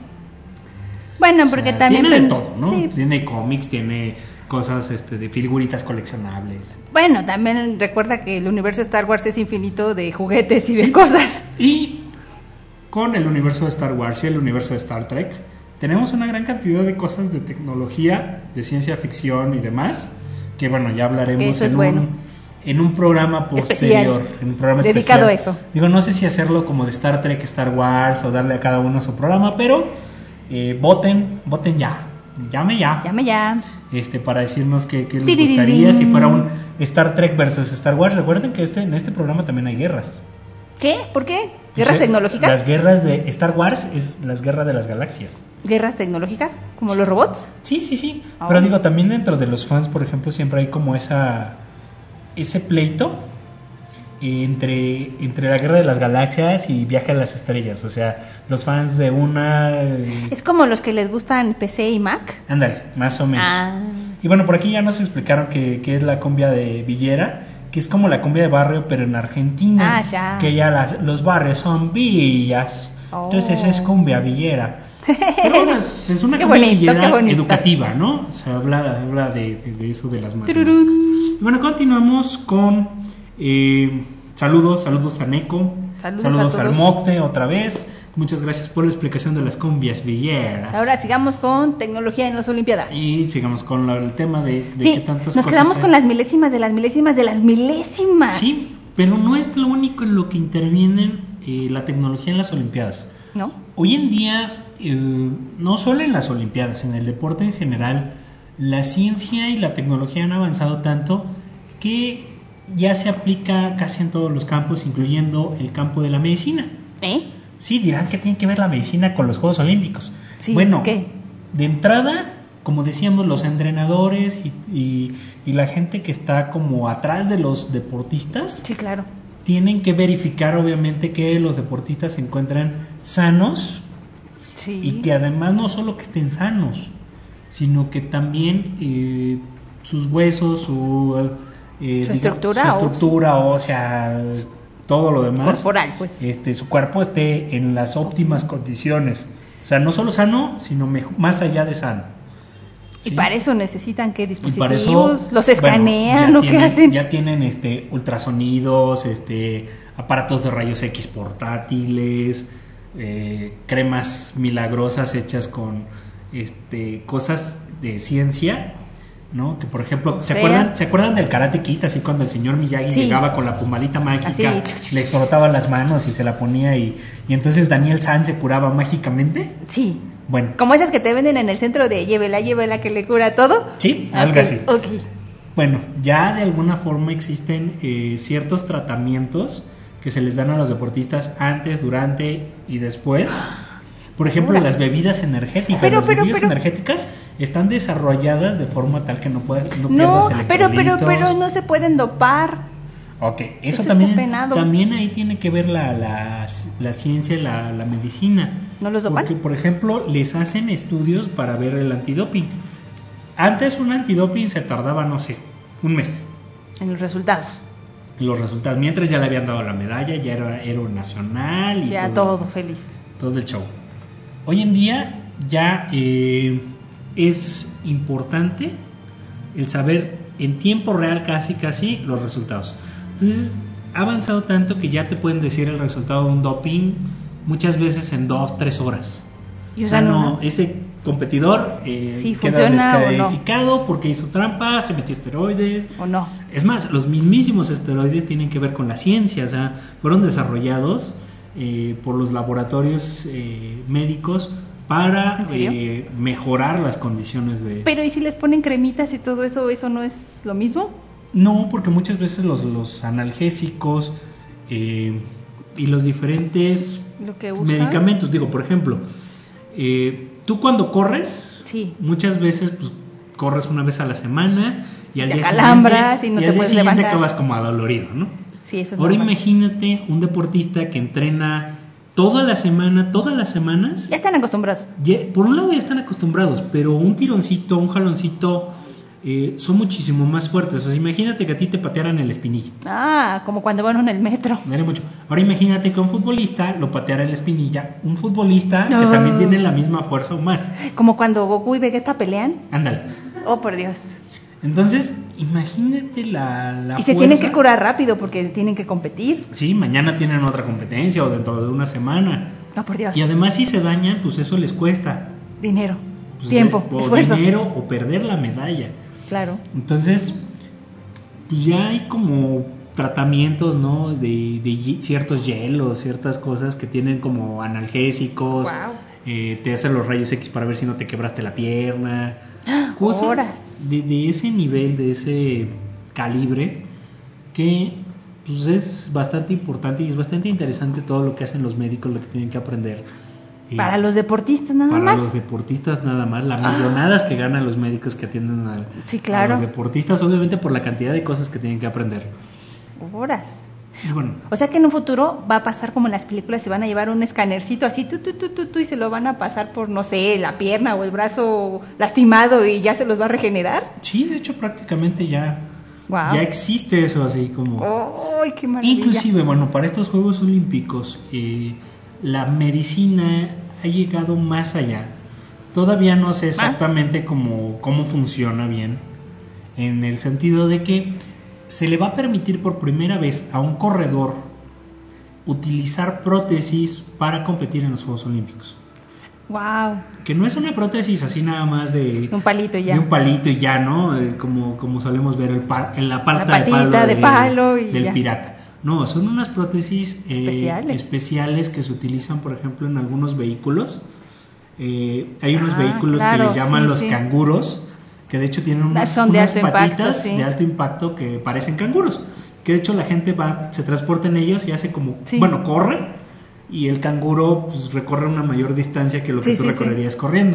Bueno, O sea, porque también. tiene de pen- todo, ¿no? Sí. Tiene cómics, tiene cosas este, de figuritas coleccionables. Bueno, también recuerda que el universo Star Wars es infinito de juguetes y Sí. de cosas. Y con el universo de Star Wars y el universo de Star Trek, tenemos una gran cantidad de cosas de tecnología, de ciencia ficción y demás, que bueno, ya hablaremos Eso es en, bueno. un, en un programa Especial. posterior. En un programa Dedicado especial. a eso. Digo, no sé si hacerlo como de Star Trek, Star Wars o darle a cada uno su programa, pero eh, voten, voten ya. Llame ya. Llame ya. Este, para decirnos qué, qué les Tirirín. gustaría si fuera un Star Trek versus Star Wars. Recuerden que este, en este programa también hay guerras. ¿Qué? ¿Por qué? ¿Guerras O sea, tecnológicas? Las guerras de Star Wars es las guerras de las galaxias. ¿Guerras tecnológicas? ¿Como los robots? Sí, sí, sí. Ah. Pero digo, también dentro de los fans, por ejemplo, siempre hay como esa ese pleito entre, entre la guerra de las galaxias y viaje a las estrellas. O sea, los fans de una... eh, Es como los que les gustan P C y Mac. Ándale, más o menos. Ah. Y bueno, por aquí ya nos explicaron que, que es la cumbia de Villera, que es como la cumbia de barrio, pero en Argentina. Ah, ya. Que ya las, los barrios son villas. Oh. Entonces es cumbia villera. Pero bueno, es, es una Qué cumbia bonito, villera qué bonito. educativa, ¿no? O sea, habla, habla de, de- de eso de las matemáticas. Tururún. Y bueno, continuamos con eh, saludos, saludos a Neko, Saludos a al todos. Mocte otra vez. Muchas gracias por la explicación de las cumbias villeras. Ahora sigamos con tecnología en las Olimpiadas. Y sigamos con la- el tema de, de Sí, qué tantas nos cosas quedamos hay. con las milésimas de las milésimas de las milésimas. Sí, pero no es lo único en lo que intervienen eh, la tecnología en las Olimpiadas. ¿No? Hoy en día, eh, no solo en las Olimpiadas, en el deporte en general, la ciencia y la tecnología han avanzado tanto que ya se aplica casi en todos los campos, incluyendo el campo de la medicina. ¿Eh? Sí, dirán que tiene que ver la medicina con los Juegos Olímpicos. Sí, bueno, ¿qué? de entrada, como decíamos, los entrenadores y, y- y la gente que está como atrás de los deportistas Sí, claro. tienen que verificar obviamente que los deportistas se encuentran sanos Sí. y que además no solo que estén sanos, sino que también eh, sus huesos, su, eh, Su diga- estructura su ósea. estructura ósea, todo lo demás, Corporal, pues. este, su cuerpo esté en las óptimas condiciones. O sea, no solo sano, sino mejo- más allá de sano. Y ¿sí? para eso necesitan qué Y dispositivos, para eso, los bueno, escanean ya o qué tienen- hacen. Ya tienen este ultrasonidos, este aparatos de rayos X portátiles, eh, cremas milagrosas hechas con este cosas de ciencia, ¿no? Que por ejemplo, O ¿se sea- acuerdan se acuerdan del Karate Kid? Así cuando el señor Miyagi Sí. llegaba con la pomadita mágica, Así. le frotaba las manos y se la ponía y, y entonces Daniel San se curaba mágicamente. Sí. Bueno, Como esas que te venden en el centro de llévela, llévela que le cura todo. sí, algo Ok, así. ok. Bueno, ya de alguna forma existen eh, ciertos tratamientos que se les dan a los deportistas antes, durante y después. Por ejemplo, Horas. las bebidas energéticas. Pero, las pero, bebidas pero- energéticas están desarrolladas de forma tal que no puedas no, No, pierdas pero, pero, electrolitos. pero no se pueden dopar. Ok, eso, Eso también, está penado. también ahí tiene que ver la, la, la ciencia y la, la medicina. ¿No los dopan? Porque, por ejemplo, les hacen estudios para ver el antidoping. Antes un antidoping se tardaba, no sé, un mes. En los resultados. Los resultados, mientras ya le habían dado la medalla, ya era héroe nacional y Ya todo, todo feliz. todo el show. Hoy en día ya eh, es importante el saber en tiempo real casi casi los resultados. Entonces ha avanzado tanto que ya te pueden decir el resultado de un doping muchas veces en dos, tres horas. Y o sea, no, una... ese competidor eh, sí, queda descalificado no. porque hizo trampa, se metió esteroides. O no. Es más, los mismísimos esteroides tienen que ver con la ciencia, o sea, fueron desarrollados eh, por los laboratorios eh, médicos para eh, mejorar las condiciones de... Pero ¿y si les ponen cremitas y todo eso, eso no es lo mismo? No, porque muchas veces los, los analgésicos eh, y los diferentes ¿Lo que usan? medicamentos, digo, por ejemplo, eh, tú cuando corres, sí. muchas veces pues, corres una vez a la semana y al te día calambras siguiente, y no y te al puedes día siguiente levantar. acabas como adolorido, ¿no? Sí, eso es Ahora normal. imagínate un deportista que entrena toda la semana, todas las semanas. Ya están acostumbrados. Ya, por un lado ya están acostumbrados, pero un tironcito, un jaloncito, eh, son muchísimo más fuertes. O sea, imagínate que a ti te patearan el espinilla. Ah, como cuando van en el metro. Vale mucho. Ahora imagínate que un futbolista lo pateara el espinilla, un futbolista no. que también tiene la misma fuerza o más. Como cuando Goku y Vegeta pelean. Ándale. Oh, por Dios. Entonces, imagínate la, la Y se fuerza. tienen que curar rápido porque tienen que competir. Sí, mañana tienen otra competencia o dentro de una semana. Oh, por Dios. Y además si se dañan, pues eso les cuesta. Dinero, pues tiempo, o esfuerzo. dinero o perder la medalla. Claro. Entonces, pues ya hay como tratamientos, ¿no? De, de ciertos hielos, ciertas cosas que tienen como analgésicos. Wow. Eh, te hacen los rayos X para ver si no te quebraste la pierna. Cosas Horas. de, de ese nivel, de ese calibre, que pues es bastante importante y es bastante interesante todo lo que hacen los médicos, lo que tienen que aprender. Eh, para los deportistas nada para más. Para los deportistas nada más, las millonadas ah. que ganan los médicos que atienden a, sí, claro. a los deportistas, obviamente por la cantidad de cosas que tienen que aprender. Horas. Y bueno, o sea que en un futuro va a pasar como en las películas, se van a llevar un escanercito así, tu, tu, tu, tu, tu, y se lo van a pasar por, no sé, la pierna o el brazo lastimado y ya se los va a regenerar. Sí, de hecho prácticamente ya, wow. ya existe eso así como... ¡Ay, qué maravilla! Inclusive, bueno, para estos Juegos Olímpicos eh, la medicina ha llegado más allá. Todavía no sé exactamente cómo, cómo funciona bien, en el sentido de que se le va a permitir por primera vez a un corredor utilizar prótesis para competir en los Juegos Olímpicos. Wow. Que no es una prótesis así nada más de un palito y ya. De un palito y ya, ¿no? Eh, como, como solemos ver el pa, en la pata la patita de palo, de de, palo y del ya. pirata. No, son unas prótesis eh, especiales. especiales que se utilizan, por ejemplo, en algunos vehículos. Eh, hay unos ah, vehículos claro, que les llaman sí, los sí. canguros, que de hecho tienen unas, Son de unas alto patitas impacto, sí. de alto impacto que parecen canguros. Que de hecho la gente va, se transporta en ellos y hace como, sí. bueno, corre, y el canguro pues, recorre una mayor distancia que lo que sí, tú sí, recorrerías sí. corriendo.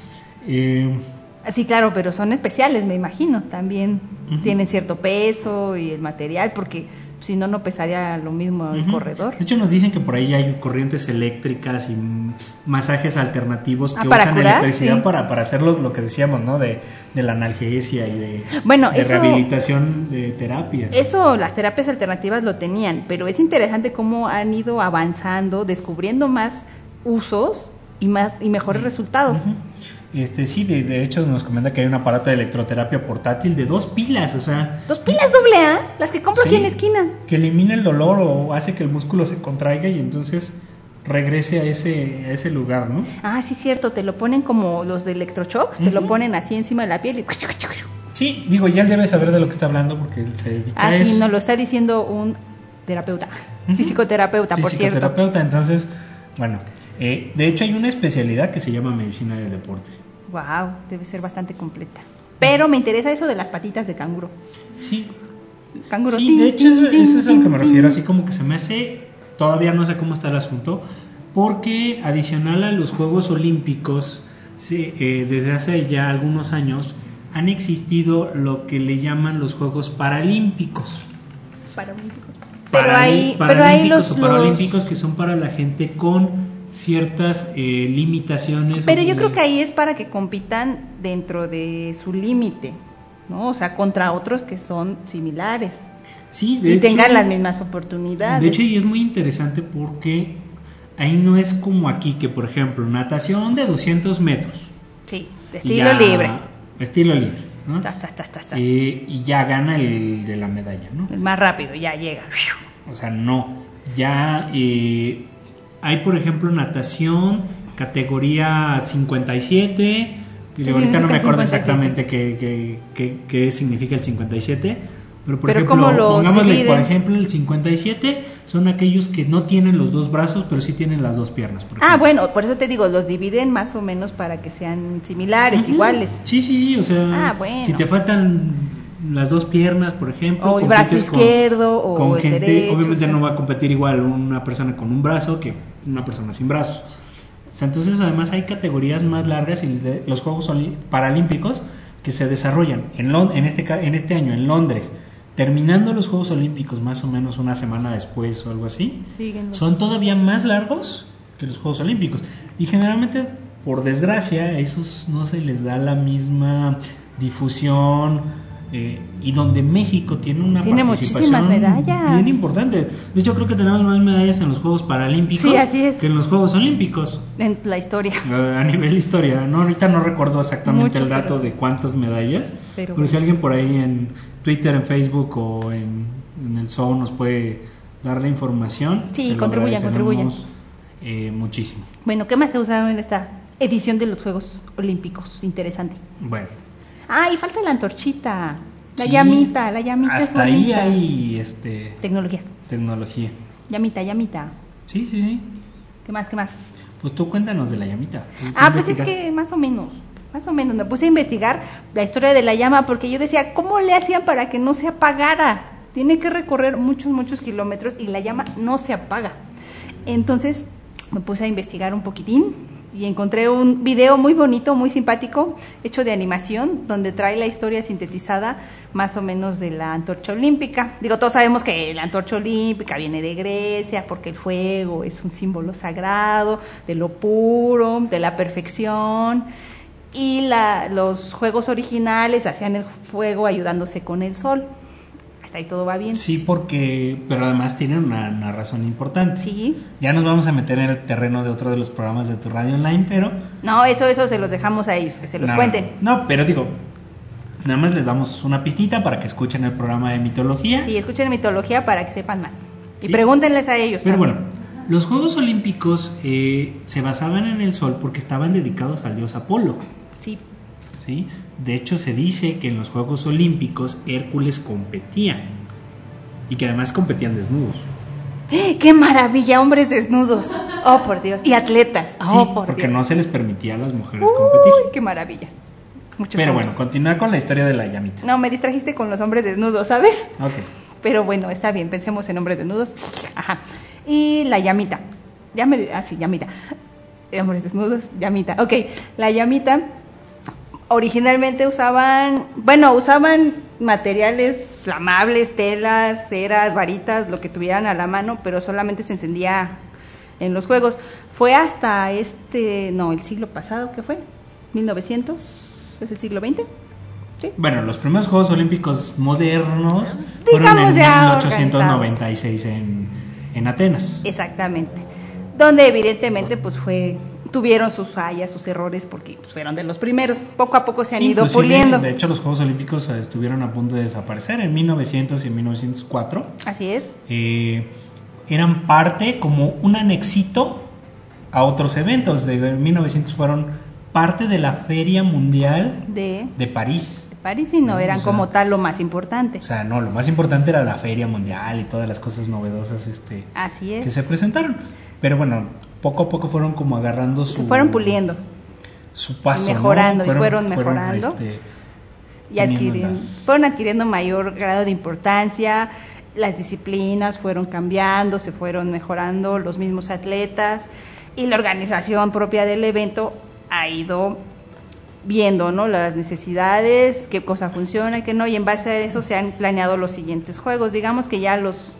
Eh, Sí, claro, pero son especiales, me imagino. También uh-huh. tienen cierto peso y el material, porque si no, no pesaría lo mismo el uh-huh. corredor. De hecho, nos dicen que por ahí hay corrientes eléctricas y masajes alternativos que ah, ¿para usan curar? electricidad sí. para, para hacer lo, lo que decíamos, ¿no? De, de la analgesia y de, bueno, de eso, rehabilitación de terapias. Eso, las terapias alternativas lo tenían, pero es interesante cómo han ido avanzando, descubriendo más usos y más y mejores resultados. Uh-huh. Este, sí, de, de hecho nos comenta que hay un aparato de electroterapia portátil de dos pilas, o sea... ¿Dos pilas doble A? Las que compro sí, aquí en la esquina. Que elimina el dolor o hace que el músculo se contraiga y entonces regrese a ese, a ese lugar, ¿no? Ah, sí, cierto, te lo ponen como los de electroshocks, uh-huh. te lo ponen así encima de la piel y... Sí, digo, ya él debe saber de lo que está hablando porque él se dedica ah, a eso. Ah, sí, nos lo está diciendo un terapeuta, uh-huh. fisioterapeuta, por cierto. Fisioterapeuta, entonces, bueno, eh, de hecho hay una especialidad que se llama medicina del deporte. Wow, debe ser bastante completa. Pero me interesa eso de las patitas de canguro. Sí. Canguro. Sí, tin, de hecho tin, eso, tin, eso es a lo que me tin. refiero, así como que se me hace, todavía no sé cómo está el asunto, porque adicional a los Juegos Olímpicos, sí, eh, desde hace ya algunos años, han existido lo que le llaman los Juegos Paralímpicos. Paralímpicos. Pero ahí, Paralí- pero ahí los, o paralímpicos los... que son para la gente con ciertas eh, limitaciones. Pero yo de... creo que ahí es para que compitan dentro de su límite, ¿no? O sea, contra otros que son similares. Sí, de y hecho, tengan las mismas oportunidades. De hecho, y es muy interesante porque ahí no es como aquí, que por ejemplo, natación de doscientos metros. Sí, de estilo ya, libre. Estilo libre. ¿no? Tas, tas, tas, tas, tas. Eh, y ya gana el de la medalla, ¿no? El más rápido, ya llega. O sea, no. Ya eh, hay, por ejemplo, natación, categoría cincuenta y siete. Y ahorita no me acuerdo exactamente qué, qué, qué, qué significa el cincuenta y siete. Pero, por pero ejemplo, pongámosle, dividen? por ejemplo, el cincuenta y siete son aquellos que no tienen los dos brazos, pero sí tienen las dos piernas. Por Ah, bueno, por eso te digo, los dividen más o menos para que sean similares, uh-huh. iguales. Sí, sí, sí, o sea, ah, bueno. si te faltan las dos piernas, por ejemplo, o el brazo izquierdo con, o con el gente, derecho, obviamente o sea. no va a competir igual una persona con un brazo que una persona sin brazo. O sea, entonces además hay categorías más largas y los Juegos Paralímpicos que se desarrollan en, Lond- en, este, en este año en Londres, terminando los Juegos Olímpicos más o menos una semana después o algo así, Síguenlos. Son todavía más largos que los Juegos Olímpicos. Y generalmente, por desgracia, a esos no se les da la misma difusión. Eh, y donde México tiene una tiene participación muchísimas medallas bien importante. De hecho, creo que tenemos más medallas en los Juegos Paralímpicos sí, así es. que en los Juegos Olímpicos. En la historia. A, a nivel historia. No, ahorita no recuerdo exactamente Mucho, el dato sí. de cuántas medallas. Pero, pero bueno. si alguien por ahí en Twitter, en Facebook o en, en el Show nos puede dar la información. Sí, contribuyan, contribuyan. Eh, muchísimo. Bueno, ¿qué más se usaron en esta edición de los Juegos Olímpicos? Interesante. Bueno. Ah, y falta la antorchita, la sí, llamita, la llamita es hasta bonita. ahí hay este, tecnología. Tecnología. Llamita, llamita. Sí, sí, sí. ¿Qué más, qué más? Pues tú cuéntanos de la llamita. Ah, pues es que más o menos, más o menos. Me puse a investigar la historia de la llama porque yo decía, ¿cómo le hacían para que no se apagara? Tiene que recorrer muchos, muchos kilómetros y la llama no se apaga. Entonces me puse a investigar un poquitín y encontré un video muy bonito, muy simpático, hecho de animación, donde trae la historia sintetizada más o menos de la antorcha olímpica. Digo, todos sabemos que la antorcha olímpica viene de Grecia, porque el fuego es un símbolo sagrado, de lo puro, de la perfección, y la, los juegos originales hacían el fuego ayudándose con el sol. Hasta ahí todo va bien. Sí, porque, pero además tiene una, una razón importante. Sí. Ya nos vamos a meter en el terreno de otro de los programas de tu radio online, pero... No, eso, eso se los dejamos a ellos, que se los no, cuenten. No, pero digo, nada más les damos una pistita para que escuchen el programa de mitología. Sí, escuchen mitología para que sepan más. Y sí. Pregúntenles a ellos Pero también. bueno, los Juegos Olímpicos eh, se basaban en el sol porque estaban dedicados al dios Apolo. Sí. ¿Sí? De hecho, se dice que en los Juegos Olímpicos Hércules competía y que además competían desnudos. ¡Qué maravilla! Hombres desnudos. Oh, por Dios. Y atletas. Oh, sí, por porque Dios. no se les permitía a las mujeres Uy, competir. ¡Qué maravilla! Muchos Pero hombres. bueno, continúa con la historia de la llamita. No, me distrajiste con los hombres desnudos, ¿sabes? Ok. Pero bueno, está bien, pensemos en hombres desnudos. Ajá. Y la llamita. Ya me... Ah, sí, llamita. Hombres desnudos, llamita. Ok, la llamita... Originalmente usaban, bueno, usaban materiales flamables, telas, ceras, varitas, lo que tuvieran a la mano, pero solamente se encendía en los juegos. Fue hasta este, no, el siglo pasado, ¿qué fue? ¿mil novecientos? ¿Es el siglo veinte? ¿Sí? Bueno, los primeros Juegos Olímpicos modernos Digamos fueron en ya mil ochocientos noventa y seis en, en Atenas. Exactamente. Donde evidentemente pues fue... tuvieron sus fallas, sus errores, porque pues, fueron de los primeros. Poco a poco se han Sí, ido inclusive, puliendo. De hecho, los Juegos Olímpicos eh, estuvieron a punto de desaparecer en mil novecientos y en mil novecientos cuatro. Así es. Eh, eran parte, como un anexito a otros eventos. De mil novecientos fueron parte de la Feria Mundial De, de París. de París y no ¿no? eran O sea, como tal lo más importante. O sea, no, lo más importante era la Feria Mundial y todas las cosas novedosas este, Así es. que se presentaron. Pero bueno, poco a poco fueron como agarrando su... Se fueron puliendo. Su paso, Y mejorando, ¿no? y fueron mejorando. este, Y adquieren, las... fueron adquiriendo mayor grado de importancia, las disciplinas fueron cambiando, se fueron mejorando los mismos atletas y la organización propia del evento ha ido viendo, ¿no?, las necesidades, qué cosa funciona y qué no, y en base a eso se han planeado los siguientes juegos. Digamos que ya los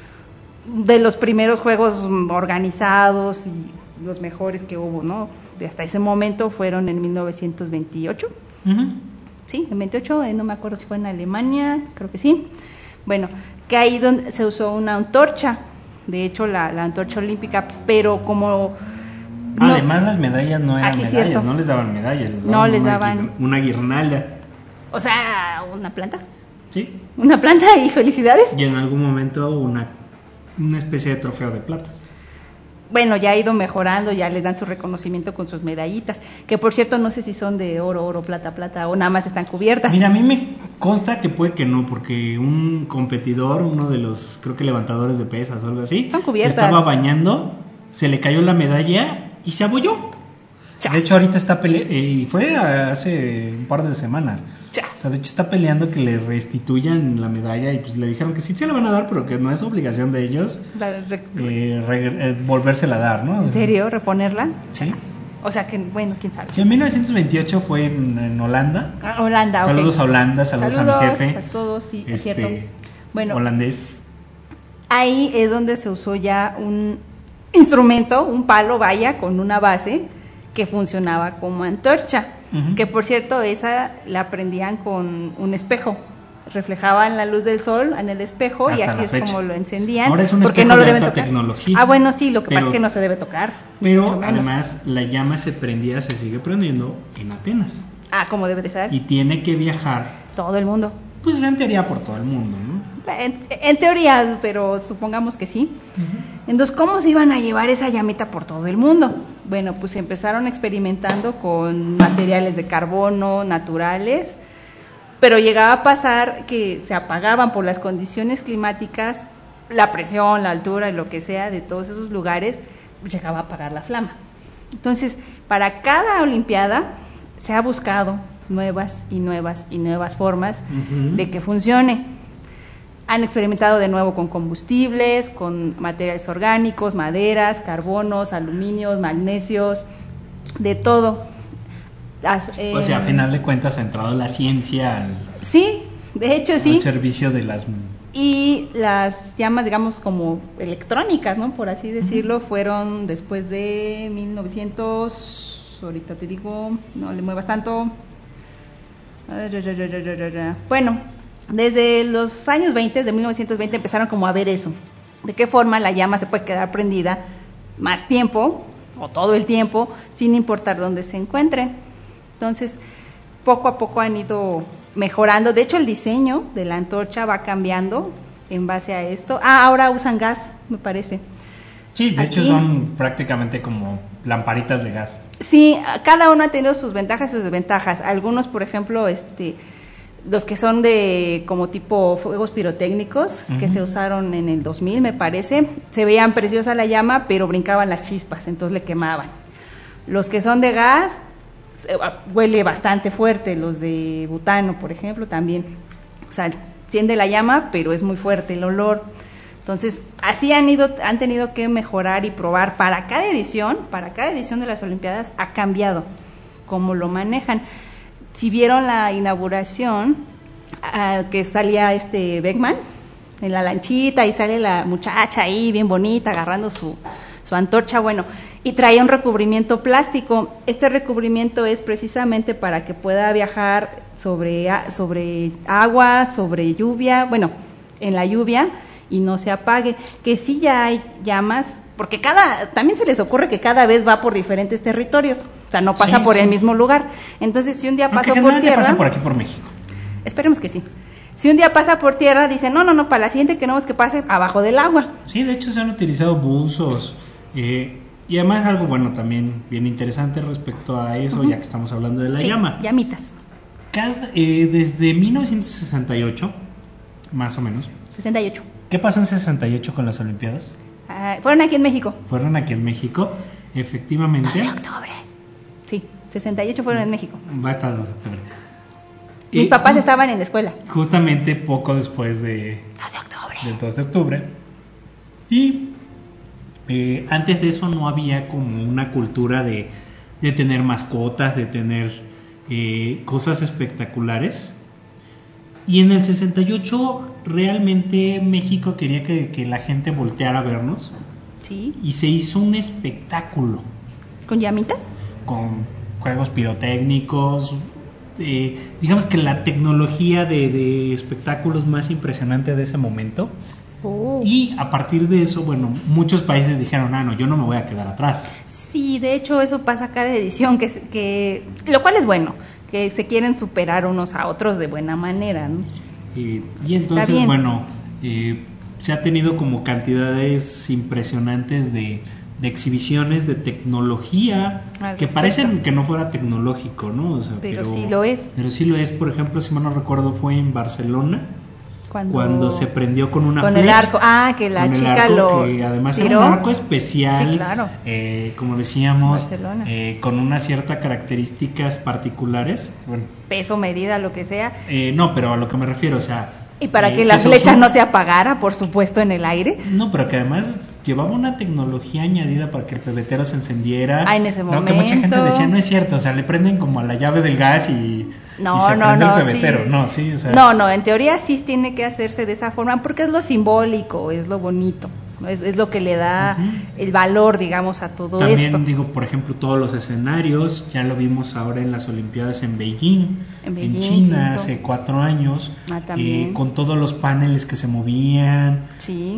de los primeros juegos organizados y los mejores que hubo, ¿no?, de hasta ese momento fueron en mil novecientos veintiocho. Uh-huh. Sí, en veintiocho, eh, no me acuerdo si fue en Alemania, creo que sí. Bueno, que ahí donde se usó una antorcha, de hecho la, la antorcha olímpica, pero como... No, no, además las medallas no eran ah, sí, medallas, cierto. no les daban medallas, les daban, No les una, daban- guir- una guirnalda. O sea, una planta. Sí. Una planta y felicidades. Y en algún momento una, una especie de trofeo de plata. Bueno, ya ha ido mejorando, ya les dan su reconocimiento con sus medallitas, que por cierto no sé si son de oro, oro, plata, plata, o nada más están cubiertas. Mira, a mí me consta que puede que no, porque un competidor, uno de los, creo que levantadores de pesas o algo así, son cubiertas. Se estaba bañando, se le cayó la medalla y se abolló. Chas. De hecho, ahorita está peleando, y fue hace un par de semanas. Chas. O sea, de hecho está peleando que le restituyan la medalla y pues le dijeron que sí se la van a dar, pero que no es obligación de ellos La re- eh, re- eh, volvérsela a dar, ¿no? ¿En serio? ¿Reponerla? Sí. O sea que, bueno, quién sabe. Sí, en mil novecientos veintiocho fue en, en Holanda. Ah, Holanda, ok. Saludos a Holanda, saludos, Saludos a mi jefe. a todos, sí, es este, cierto. Bueno, holandés. ahí es donde se usó ya un instrumento, un palo, vaya, con una base que funcionaba como antorcha. Uh-huh. Que por cierto, esa la prendían con un espejo. Reflejaban la luz del sol en el espejo. Hasta y así es fecha. Como lo encendían. Ahora es un porque espejo no lo de deben alta tocar. Tecnología. Ah, bueno, sí, lo que pero, pasa es que no se debe tocar. Pero además la llama se prendía, se sigue prendiendo en Atenas. Ah, como debe de ser. Y tiene que viajar. Todo el mundo. Pues en teoría por todo el mundo, ¿no? En, en teoría, pero supongamos que sí. Uh-huh. Entonces, ¿cómo se iban a llevar esa llamita por todo el mundo? Bueno, pues empezaron experimentando con materiales de carbono naturales, pero llegaba a pasar que se apagaban por las condiciones climáticas, la presión, la altura y lo que sea de todos esos lugares, llegaba a apagar la flama. Entonces, para cada Olimpiada se ha buscado nuevas y nuevas y nuevas formas uh-huh. de que funcione. Han experimentado de nuevo con combustibles, con materiales orgánicos, maderas, carbonos, aluminios, magnesios, de todo. Las, eh, o sea, a final de cuentas ha entrado la ciencia al, sí, de hecho sí. al servicio de las... Y las llamas, digamos, como electrónicas, ¿no? Por así decirlo, uh-huh. fueron después de mil novecientos, ahorita te digo, no le muevas tanto. Bueno, desde los años veinte, de mil novecientos veinte, empezaron como a ver eso. De qué forma la llama se puede quedar prendida más tiempo, o todo el tiempo, sin importar dónde se encuentre. Entonces, poco a poco han ido mejorando. De hecho, el diseño de la antorcha va cambiando en base a esto. Ah, ahora usan gas, me parece. Sí, de Aquí, hecho son prácticamente como lamparitas de gas. Sí, cada uno ha tenido sus ventajas y sus desventajas. Algunos, por ejemplo, este... los que son de como tipo fuegos pirotécnicos, uh-huh. que se usaron en el dos mil, me parece, se veían preciosa la llama, pero brincaban las chispas, entonces le quemaban. Los que son de gas, huele bastante fuerte, los de butano, por ejemplo, también. O sea, enciende la llama, pero es muy fuerte el olor. Entonces, así han ido, han tenido que mejorar y probar. Para cada edición, para cada edición de las Olimpiadas ha cambiado cómo lo manejan. Si vieron la inauguración, uh, que salía este Beckman en la lanchita y sale la muchacha ahí bien bonita agarrando su, su antorcha, bueno, y traía un recubrimiento plástico. Este recubrimiento es precisamente para que pueda viajar sobre, sobre agua, sobre lluvia, bueno, en la lluvia y no se apague. Que sí ya hay llamas, porque cada también se les ocurre que cada vez va por diferentes territorios, o sea, no pasa sí, por sí. el mismo lugar. Entonces, si un día pasó por tierra, pasa por aquí por México. Esperemos que sí. Si un día pasa por tierra, dicen, no, no, no, para la siguiente queremos que pase abajo del agua. Sí, de hecho se han utilizado buzos, eh, y además algo bueno también, bien interesante respecto a eso, uh-huh. ya que estamos hablando de la sí, llama. Llamitas. Cada, eh, desde mil novecientos sesenta y ocho, más o menos. sesenta y ocho. ¿Qué pasó en sesenta y ocho con las Olimpiadas? Uh, fueron aquí en México. Fueron aquí en México, efectivamente. dos de octubre. Sí, sesenta y ocho fueron en México. Va a estar dos de octubre. Mis y, papás estaban en la escuela. Justamente poco después de... dos de octubre. Del dos de octubre. Y eh, antes de eso no había como una cultura de, de tener mascotas, de tener eh, cosas espectaculares. Y en el sesenta y ocho realmente México quería que, que la gente volteara a vernos. Sí. Y se hizo un espectáculo. ¿Con llamitas? Con juegos pirotécnicos. Eh, digamos que la tecnología de, de espectáculos más impresionante de ese momento. Oh. Y a partir de eso, bueno, muchos países dijeron, ah, no, yo no me voy a quedar atrás. Sí, de hecho eso pasa cada edición, que, que lo cual es bueno. que se quieren superar unos a otros de buena manera, ¿no? Y, y entonces, bueno, eh, se ha tenido como cantidades impresionantes de, de exhibiciones de tecnología Al que respecto. parecen que no fuera tecnológico, ¿no? O sea, Pero sí lo es. Pero sí lo es. Por ejemplo, si mal no recuerdo, fue en Barcelona Cuando, cuando se prendió con una con flecha. el arco, ah, que la Con el chica arco, lo que además tiró. era un arco especial, Sí, claro. eh, como decíamos, Barcelona. eh, con unas ciertas características particulares. Bueno, peso, medida, lo que sea. eh, no, pero a lo que me refiero, o sea, Y para eh, que la se flecha usó- no se apagara, por supuesto, en el aire. No, pero que además llevaba una tecnología añadida para que el pebetero se encendiera. Ah, en ese No, que mucha gente momento. decía, no es cierto, o sea, le prenden como a la llave del gas y, No, y se no, prende no, el pebetero. sí. No, sí, o sea, No, no, en teoría sí tiene que hacerse de esa forma porque es lo simbólico, es lo bonito, ¿no? es, es lo que le da Ujú. el valor, digamos, a todo También esto. digo, por ejemplo, todos los escenarios, ya lo vimos ahora en las Olimpiadas en Beijing, En Beijing, China, que hizo. hace cuatro años, Ah, también. eh, con todos los paneles que se movían, Sí,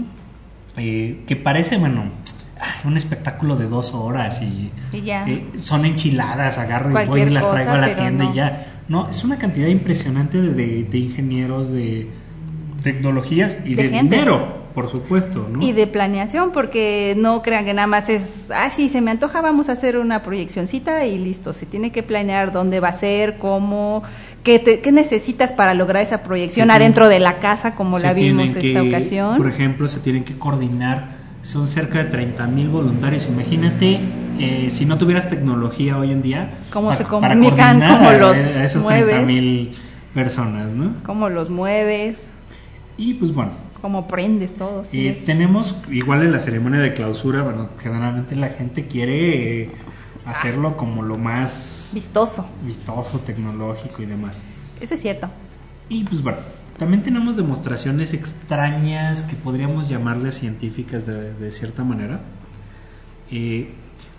eh, que parece, bueno, ay, un espectáculo de dos horas y y ya. eh, son enchiladas, agarro y voy Cualquier y las traigo cosa, a la pero tienda no. y ya. No, es una cantidad impresionante de, de- de ingenieros, de tecnologías y De de, gente. dinero, por supuesto, ¿no? Y de planeación, porque no crean que nada más es, ah, sí, se me antoja, vamos a hacer una proyeccioncita y listo. Se tiene que planear dónde va a ser, cómo, qué, te- qué necesitas para lograr esa proyección Se tiene- adentro de la casa, como Se la vimos tienen esta que, ocasión. Por ejemplo, se tienen que coordinar, son cerca de treinta mil voluntarios. Imagínate, eh, si no tuvieras tecnología hoy en día, Cómo pa- se para comunican, coordinar cómo a- los a esos mueves. treinta mil personas, ¿no? Cómo los mueves, Y pues bueno, cómo prendes todo. Sí, eh, es- tenemos igual en la ceremonia de clausura, bueno, generalmente la gente quiere eh, hacerlo como lo más vistoso. vistoso, tecnológico y demás. Eso es cierto. Y pues bueno, también tenemos demostraciones extrañas que podríamos llamarles científicas de, de cierta manera, eh,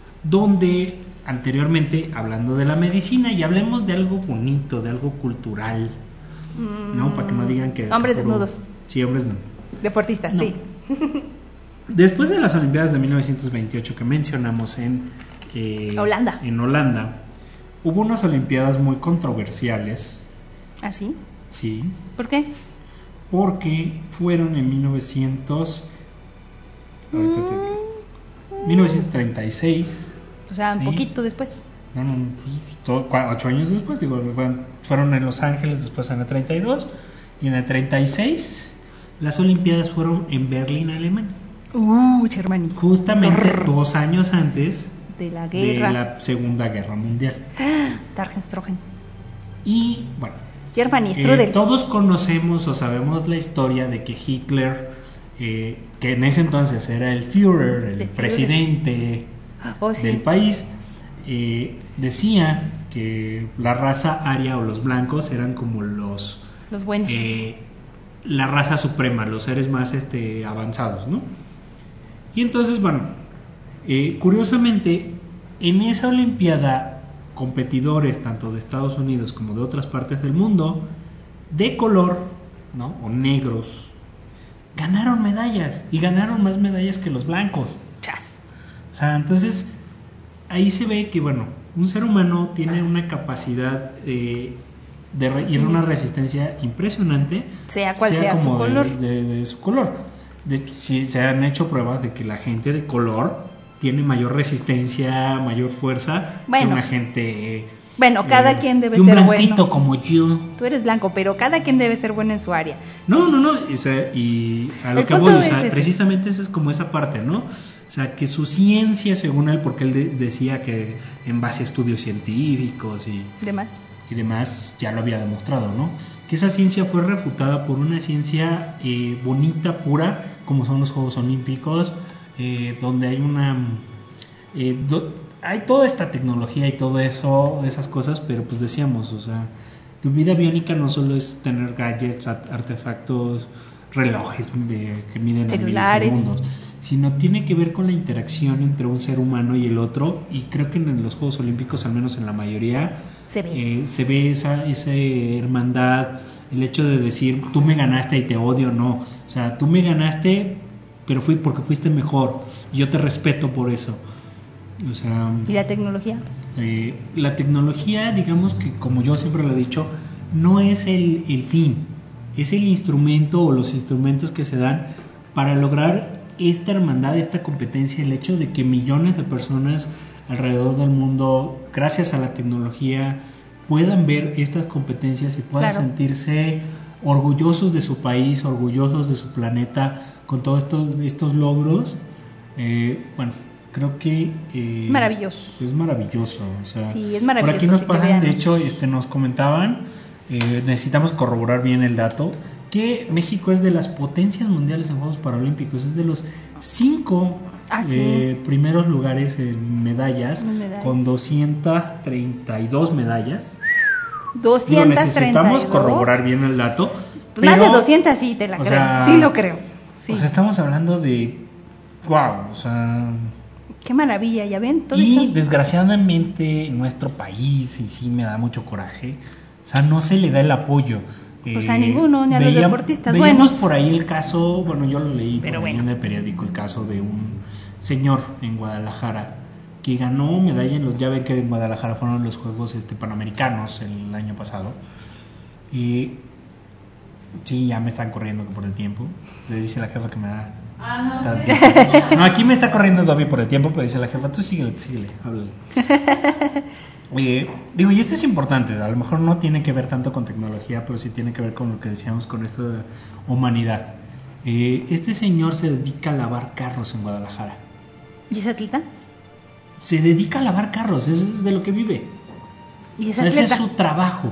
donde anteriormente, hablando de la medicina, y hablemos de algo bonito, de algo cultural, ¿no? Para que no digan que... Hombres que fueron- desnudos. Sí, hombres desnudos. Deportistas, No. sí. Después de las Olimpiadas de mil novecientos veintiocho que mencionamos en eh, Holanda. en Holanda, hubo unas Olimpiadas muy controversiales, ¿Ah, sí? sí, ¿Por qué? porque fueron en mil novecientos ahorita te digo, mil novecientos treinta y seis, O sea, un Sí. poquito después. no, no, pues, todo- cua- ocho años después, digo, fueron, fueron en Los Ángeles, después en el treinta y dos, y en el treinta y seis las Olimpiadas fueron en Berlín, Alemania. Uh, Germany. Justamente dos años antes De la de guerra. la Segunda Guerra Mundial. Targenstrogen. Y bueno, Germany, eh, Strudel. todos conocemos o sabemos la historia de que Hitler, eh, que en ese entonces era el Führer, el De Führer. presidente Oh, sí. del país, eh, decía que la raza aria o los blancos eran como los Los buenos. eh, la raza suprema, los seres más este, avanzados, ¿no? Y entonces, bueno, eh, curiosamente, en esa Olimpiada, competidores tanto de Estados Unidos como de otras partes del mundo, de color, ¿no? O negros, ganaron medallas y ganaron más medallas que los blancos. Chas. O sea, entonces ahí se ve que, bueno, un ser humano tiene una capacidad eh, de re- y una resistencia impresionante, Sea cual sea su como de- color. De, de su color. De hecho, sí, se han hecho pruebas de que la gente de color tiene mayor resistencia, mayor fuerza Bueno. que una gente. eh, Bueno, cada quien debe que un ser blanquito bueno. como yo. Tú eres blanco, pero cada quien debe ser bueno en su área. No, no, no. o sea, y a lo El que punto voy, o es sea, ese. precisamente esa es como esa parte, ¿no? O sea, que su ciencia, según él, porque él de- decía que en base a estudios científicos y, ¿Demás? y demás, ya lo había demostrado, ¿no? Que esa ciencia fue refutada por una ciencia eh, bonita, pura, como son los Juegos Olímpicos, eh, donde hay una... eh, do- hay toda esta tecnología y todo eso, esas cosas, pero pues decíamos, o sea, tu vida biónica no solo es tener gadgets, art- artefactos, relojes eh, que miden Celulares. milisegundos, sino tiene que ver con la interacción entre un ser humano y el otro, y creo que en los Juegos Olímpicos, al menos en la mayoría, Se ve. eh, se ve esa, esa hermandad, el hecho de decir, tú me ganaste y te odio, no, o sea, tú me ganaste, pero fui porque fuiste mejor, y yo te respeto por eso. O sea, ¿Y la tecnología? eh, la tecnología, digamos que como yo siempre lo he dicho, no es el, el fin, es el instrumento o los instrumentos que se dan para lograr esta hermandad, esta competencia, el hecho de que millones de personas alrededor del mundo, gracias a la tecnología, puedan ver estas competencias y puedan Claro. sentirse orgullosos de su país, orgullosos de su planeta, con todos estos, estos logros. Eh, bueno, creo que eh, Maravilloso. es maravilloso. O sea, Sí, es maravilloso, por aquí nos así que pasan, de véanos. hecho, este, nos comentaban, eh, necesitamos corroborar bien el dato, que México es de las potencias mundiales en Juegos Paralímpicos, es de los cinco Ah, sí. eh, primeros lugares en medallas, En medallas. con doscientas treinta y dos medallas. Digo, doscientos treinta y necesitamos dos. corroborar bien el dato. Pues más de pero, doscientos sí, te la o creo. sea, Sí lo creo. Sí. O sea, estamos hablando de... Wow, o sea... Qué maravilla, ¿ya ven? Todo Y eso. desgraciadamente en nuestro país, y sí me da mucho coraje, o sea, no se le da el apoyo. Pues a ninguno, ni a los deportistas veíamos buenos. por ahí el caso, bueno, yo lo leí Pero por ahí bueno. en el periódico, el caso de un señor en Guadalajara que ganó medalla en los, ya ven que en Guadalajara fueron los Juegos este, Panamericanos el año pasado. Y sí, ya me están corriendo por el tiempo. Le dice la jefa que me da. Ah, Está no, tiempo. No, aquí me está corriendo Dobby por el tiempo, pero dice la jefa, tú síguele, síguele, háblale. Eh, digo, y esto es importante, a lo mejor no tiene que ver tanto con tecnología, pero sí tiene que ver con lo que decíamos con esto de humanidad. Eh, este señor se dedica a lavar carros en Guadalajara. ¿Y es atleta? Se dedica a lavar carros, eso es de lo que vive. ¿Y O es sea, ese es atleta? su trabajo.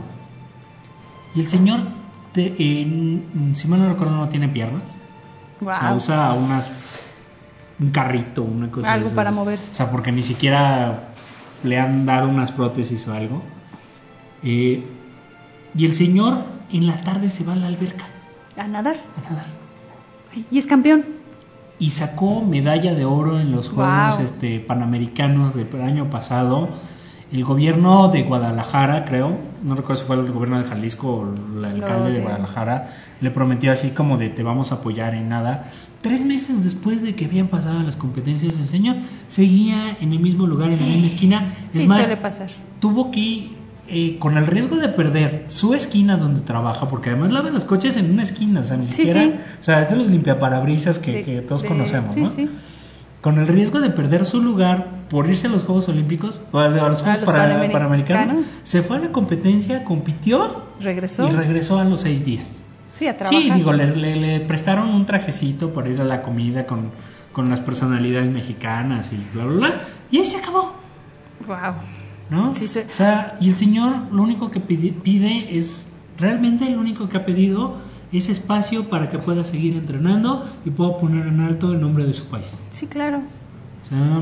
Y el señor, te- eh, si mal no recuerdo, no tiene piernas. O sea, Guau. usa unas un carrito, una cosa Algo de esas. para moverse. O sea, porque ni siquiera le han dado unas prótesis o algo. Eh, y el señor en la tarde se va a la alberca A nadar. a nadar. ¿Y es campeón? Y sacó medalla de oro en los Juegos Wow. este, Panamericanos del año pasado. El gobierno de Guadalajara, creo, no recuerdo si fue el gobierno de Jalisco o el alcalde de sé. Guadalajara, le prometió así como de te vamos a apoyar en nada. Tres meses después de que habían pasado las competencias, el señor seguía en el mismo lugar, en la misma esquina. Sí, es más, suele pasar. tuvo que ir eh, con el riesgo de perder su esquina donde trabaja, porque además lava los coches en una esquina, o sea, ni Sí, siquiera, sí. o sea, es de los limpiaparabrisas que, De- que todos de- conocemos, sí, ¿no? sí. Con el riesgo de perder su lugar por irse a los Juegos Olímpicos o a los Juegos los para- Panamericanos. Panamericanos, se fue a la competencia, compitió ¿Regresó? y regresó a los seis días. Sí, a trabajar. Sí, digo, le, le- le prestaron un trajecito para ir a la comida con, con las personalidades mexicanas y bla, bla, bla, y ahí se acabó, Wow. ¿no? Sí, sí. O sea, y el señor lo único que pide, pide es, realmente lo único que ha pedido es espacio para que pueda seguir entrenando y pueda poner en alto el nombre de su país. Sí, claro. O sea,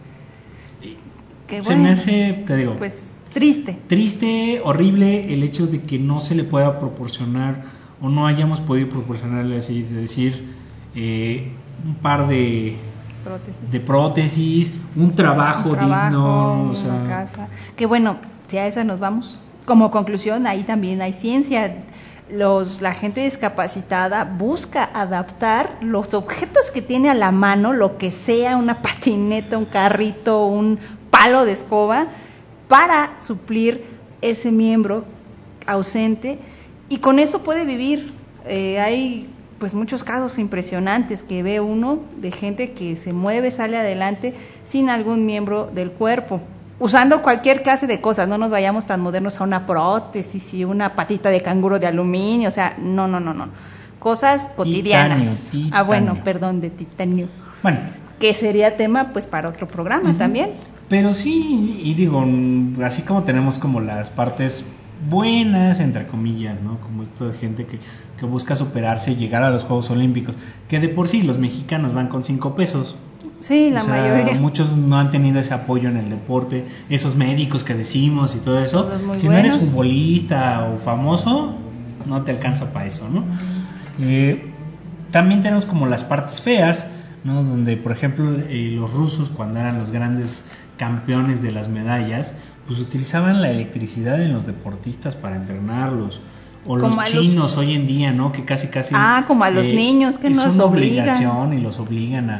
Qué se bueno. me hace, te digo, Pues triste. triste, horrible el hecho de que no se le pueda proporcionar o no hayamos podido proporcionarle así, de decir, eh, un par de, Prótesis. de prótesis, un trabajo, Un trabajo, digno, o una sea, casa. Que bueno, si a esa nos vamos. Como conclusión, ahí también hay ciencia. Los, la gente discapacitada busca adaptar los objetos que tiene a la mano, lo que sea, una patineta, un carrito, un palo de escoba, para suplir ese miembro ausente y con eso puede vivir. Eh, hay pues muchos casos impresionantes que ve uno de gente que se mueve, sale adelante sin algún miembro del cuerpo, usando cualquier clase de cosas. No nos vayamos tan modernos a una prótesis y una patita de canguro de aluminio, o sea, no, no, no, no. Cosas cotidianas. Titanio, Ah, bueno, titanio. perdón, de titanio. bueno, Que sería tema pues para otro programa también. pero sí, y digo, mm, así como tenemos como las partes buenas, entre comillas, ¿no? Como esto de gente que, que busca superarse y llegar a los Juegos Olímpicos, que de por sí los mexicanos van con cinco pesos. Sí, la O sea, mayoría. muchos no han tenido ese apoyo en el deporte, esos médicos que decimos y todo eso. Todos muy Si no eres buenos. futbolista o famoso, no te alcanza para eso, ¿no? Eh, también tenemos como las partes feas, ¿no? Donde, por ejemplo, eh, los rusos, cuando eran los grandes campeones de las medallas, pues utilizaban la electricidad en los deportistas para entrenarlos. O los Como a los- chinos hoy en día, ¿no? Que casi casi... Ah, como a los niños, que es nos una obligan. obligación y los obligan a, a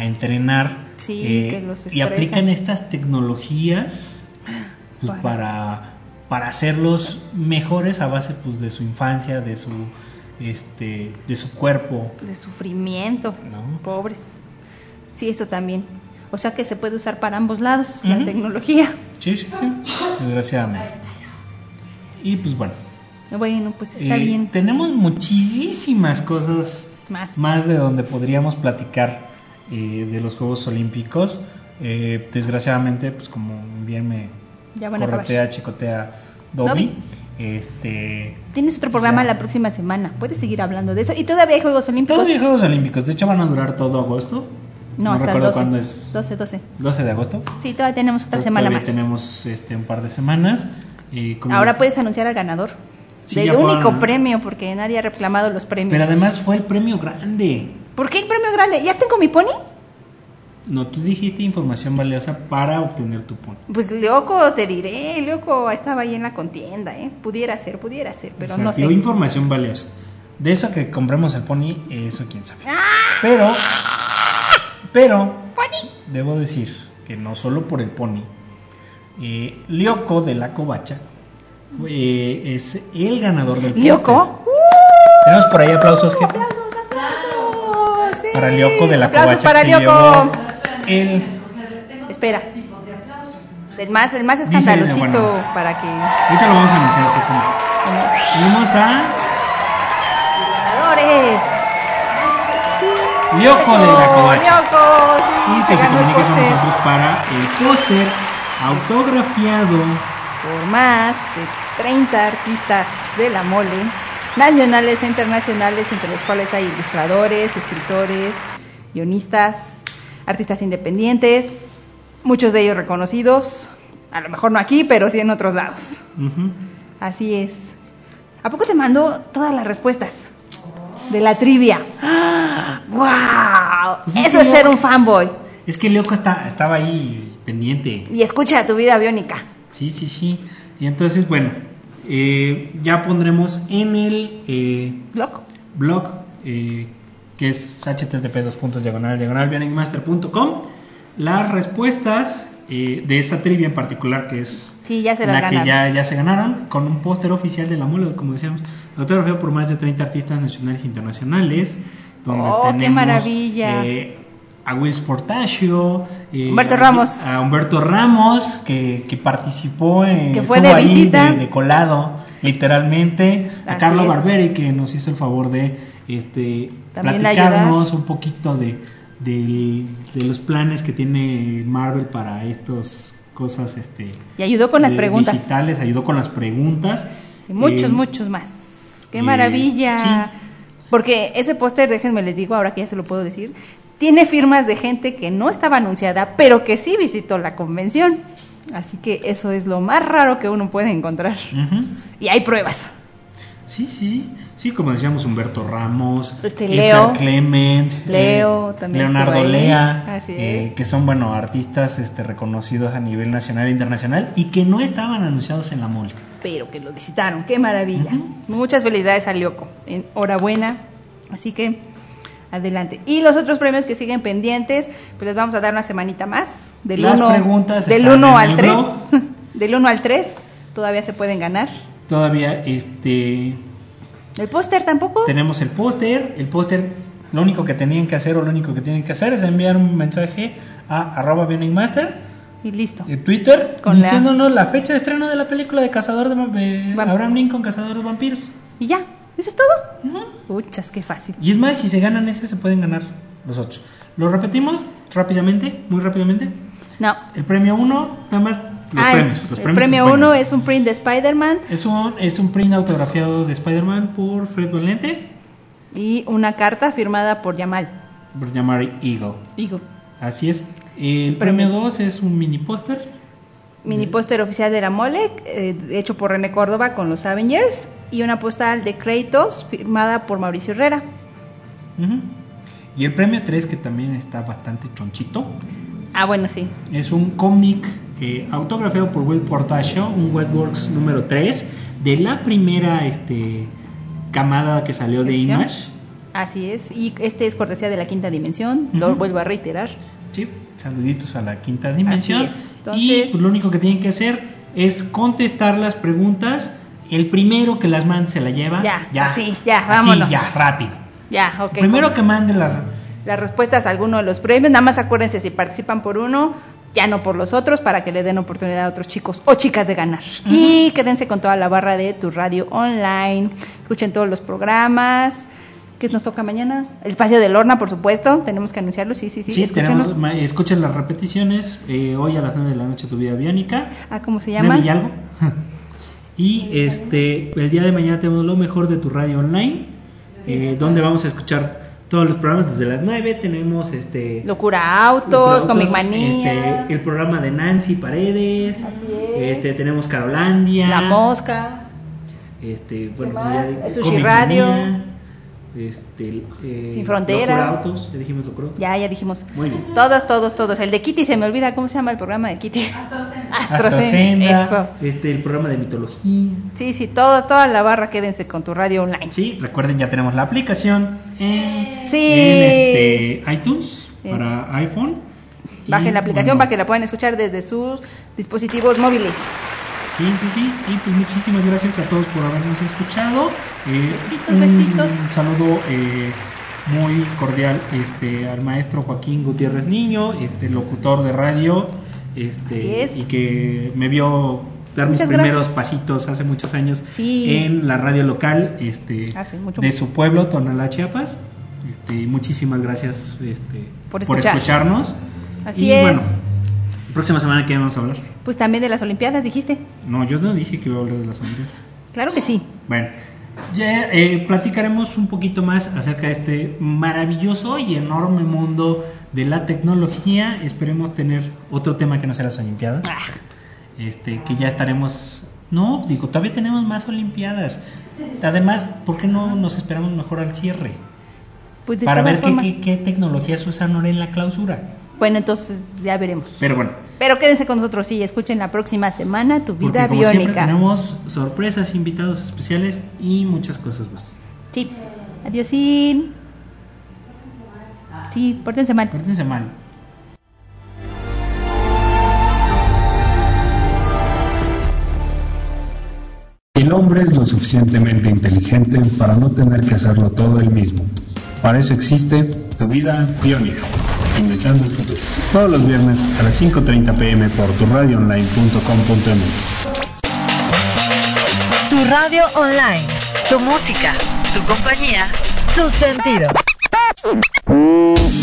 a entrenar. Sí, eh, que los y estresan. aplican estas tecnologías pues, Para- para... para hacerlos mejores a base pues de su infancia, de su este de su cuerpo. De sufrimiento, No. pobres. Sí, eso también. O sea que se puede usar para ambos lados la Ujú. tecnología. Sí, sí, desgraciadamente. Y pues bueno, Bueno, pues está eh, bien. tenemos muchísimas cosas Más. más de donde podríamos platicar eh, de los Juegos Olímpicos. Eh, desgraciadamente, pues como bien me Ya van a corretea, acabar. chicotea Dobby, Dobby. este Tienes otro programa Ya. la próxima semana. Puedes seguir hablando de eso. Y todavía hay Juegos Olímpicos. Todavía hay Juegos Olímpicos, de hecho van a durar todo agosto. No, hasta el recuerdo doce. cuándo es. doce, doce. doce de agosto. Sí, todavía tenemos otra Entonces, semana todavía más. tenemos este, un par de semanas. Y como Ahora les- puedes anunciar al ganador. Sí, del ya único fueron. premio, porque nadie ha reclamado los premios. Pero además fue el premio grande. ¿Por qué el premio grande? ¿Ya tengo mi pony? No, tú dijiste información valiosa para obtener tu pony. Pues loco, te diré, loco, estaba ahí en la contienda, ¿eh? Pudiera ser, pudiera ser, pero O sea, no sé. dio información valiosa. De eso que compremos el pony, eso quién sabe. ¡Ah! Pero, pero, debo decir que no solo por el pony. Eh, Lyoko de la Covacha fue- eh, es el ganador del póster. ¿Lyoko? Tenemos por ahí aplausos, gente. ¡Oh, sí! Para Lyoko de la Aplausos Covacha. para que Lyoko. llevó El, Espera. El más, el más Dice, escandalosito bueno. para que ahorita lo vamos a anunciar así como. Vamos a ganadores. Lyoko de la Covacha. Lyoko, sí, Y se que se ganó el comunique con póster nosotros para el póster autografiado. por más de treinta artistas de la mole, nacionales e internacionales, entre los cuales hay ilustradores, escritores, guionistas, artistas independientes, muchos de ellos reconocidos, a lo mejor no aquí, pero sí en otros lados. Ujú. Así es. ¿A poco te mandó todas las respuestas de la trivia? ¡Wow! Pues es Eso que es yo- ser un fanboy. Es que Lyoko está, estaba ahí pendiente. Y escucha tu vida biónica. Sí, sí, sí. Y entonces, bueno, eh, ya pondremos en el eh, Loco. blog, eh, que es h t t p dos puntos diagonal diagonal bionic-master punto com, las respuestas eh, de esa trivia en particular, que es Sí, ya se las la que ganaron. ya, ya se ganaron, con un póster oficial de la mole, como decíamos, autografiado por más de treinta artistas nacionales e internacionales, donde Oh, qué tenemos maravilla. eh, a Will Sportacio, eh, Humberto a- Ramos. a Humberto Ramos, que, que participó en, Que fue estuvo de ahí visita. de, de colado, literalmente, a Así Carlos es. Barberi, que nos hizo el favor de este También platicarnos un poquito de, del- de los planes que tiene Marvel para estas cosas este Y ayudó con las de- preguntas. digitales, ayudó con las preguntas. Y muchos, Eh, muchos más. ¡Qué eh, maravilla! sí. Porque ese póster, déjenme les digo, ahora que ya se lo puedo decir, tiene firmas de gente que no estaba anunciada, pero que sí visitó la convención. Así que eso es lo más raro que uno puede encontrar. Ujú. Y hay pruebas. Sí, sí, sí. Sí, como decíamos, Humberto Ramos, Este, Edgar Leo. Clement, Leo también Leonardo estuvo ahí. Lea, Así eh, es. que son, bueno, artistas este, reconocidos a nivel nacional e internacional y que no estaban anunciados en la mole. Pero que lo visitaron. ¡Qué maravilla! Muchas felicidades a Lyoko. Enhorabuena. Así que, adelante. Y los otros premios que siguen pendientes, pues les vamos a dar una semanita más. Del Las uno, preguntas del están uno en al el tres. blog. Del uno al tres todavía se pueden ganar. Todavía este ¿El póster tampoco? tenemos el póster. El póster, lo único que tenían que hacer o lo único que tienen que hacer es enviar un mensaje a arroba bionic-master Y listo. en Twitter Con la- diciéndonos la... fecha de estreno de la película de Cazador de, de Vamp- Abraham Lincoln, Cazador de Vampiros. Y ya. ¿Eso es todo? Puchas, qué fácil. Y es más, si se ganan ese, se pueden ganar los otros. Lo repetimos rápidamente, muy rápidamente. No. El premio uno, nada más los Ah, premios. Los el premios premio que se pueden uno ganar. es un print de Spider-Man Es un, es un print autografiado de Spider-Man por Fred Valente, y una carta firmada por Yamal. por llamar Eagle. Hijo. Así es. El Premio. premio dos es un mini póster. Mini póster oficial de la mole, eh, hecho por René Córdoba con los Avengers. Y una postal de Kratos firmada por Mauricio Herrera. Ujú. Y el premio tres, que también está bastante chonchito, Ah, bueno, sí. es un cómic eh, autografiado por Will Portacio, un Wetworks número tres, de la primera este, camada que salió de ¿Edición? Image. Así es, y este es cortesía de la Quinta Dimensión, uh-huh. Lo vuelvo a reiterar. Sí, saluditos a la Quinta Dimensión. Así es. Entonces, y pues, lo único que tienen que hacer es contestar las preguntas. El primero que las mande se la lleva. Ya, ya, así, ya, vámonos. Así, ya, rápido. Ya, ok. El primero ¿cómo? que mande la... las respuestas a alguno de los premios, nada más acuérdense, si participan por uno, ya no por los otros, para que le den oportunidad a otros chicos o chicas de ganar. Uh-huh. Y quédense con toda la barra de Tu Radio Online, escuchen todos los programas. ¿Qué nos toca mañana? El espacio de Lorna, por supuesto, tenemos que anunciarlo, sí, sí, sí, sí escúchenos. Tenemos, escuchen las repeticiones, eh, hoy a las nueve de la noche Tu Vida Biónica. Ah, ¿cómo se llama? nueve y algo. Y este, el día de mañana tenemos lo mejor de Tu Radio Online, eh, donde vamos a escuchar todos los programas desde las nueve. Tenemos este Locura Autos, Comic Manía, este, el programa de Nancy Paredes. Así es. Este, tenemos Carolandia, La Mosca, este, bueno, ya, ya, Sushi Radio, Manía, este, eh, Sin Fronteras. Locura Autos, ya dijimos Locura Autos. Ya, ya dijimos. Muy bien. Todos, todos, todos. El de Kitty se me olvida, ¿cómo se llama el programa de Kitty? Astrocenda. Astrocenda. Eso. Este, el programa de mitología. Sí, sí, todo, toda la barra, quédense con Tu Radio Online. Sí, recuerden, ya tenemos la aplicación en, sí. en este, iTunes para sí. iPhone. Bajen y, la aplicación bueno, para que la puedan escuchar desde sus dispositivos móviles. Sí, sí, sí. Y pues muchísimas gracias a todos por habernos escuchado. Eh, besitos, besitos. Un saludo eh, muy cordial este, al maestro Joaquín Gutiérrez Niño, este locutor de radio, este, Así es. y que me vio dar Muchas mis primeros gracias. pasitos hace muchos años sí. en la radio local este, mucho de mucho. su pueblo, Tonalá, Chiapas. Este, muchísimas gracias este, por, escuchar. por escucharnos. Así y, es. Bueno, próxima semana, ¿qué vamos a hablar? Pues también de las Olimpiadas, dijiste. No, yo no dije que iba a hablar de las Olimpiadas. Claro que sí. Bueno, ya eh, platicaremos un poquito más acerca de este maravilloso y enorme mundo de la tecnología. Esperemos tener otro tema que no sea las Olimpiadas. Ah. Este, que ya estaremos... No, digo, todavía tenemos más Olimpiadas. Además, ¿por qué no nos esperamos mejor al cierre? Pues de Para ver todas qué, qué, qué tecnologías usan ahora en la clausura. Bueno, entonces ya veremos. Pero bueno. Pero quédense con nosotros, sí, escuchen la próxima semana Tu Vida Porque, como Biónica. siempre, tenemos sorpresas, invitados especiales y muchas cosas más. Sí. Adiósín. Sí, pórtense mal. Pórtense mal. El hombre es lo suficientemente inteligente para no tener que hacerlo todo él mismo. Para eso existe Tu Vida Biónica, inventando el futuro. Todos los viernes a las cinco treinta pm por tu radio online punto com punto m x. Tu Radio Online, tu música, tu compañía, tus sentidos.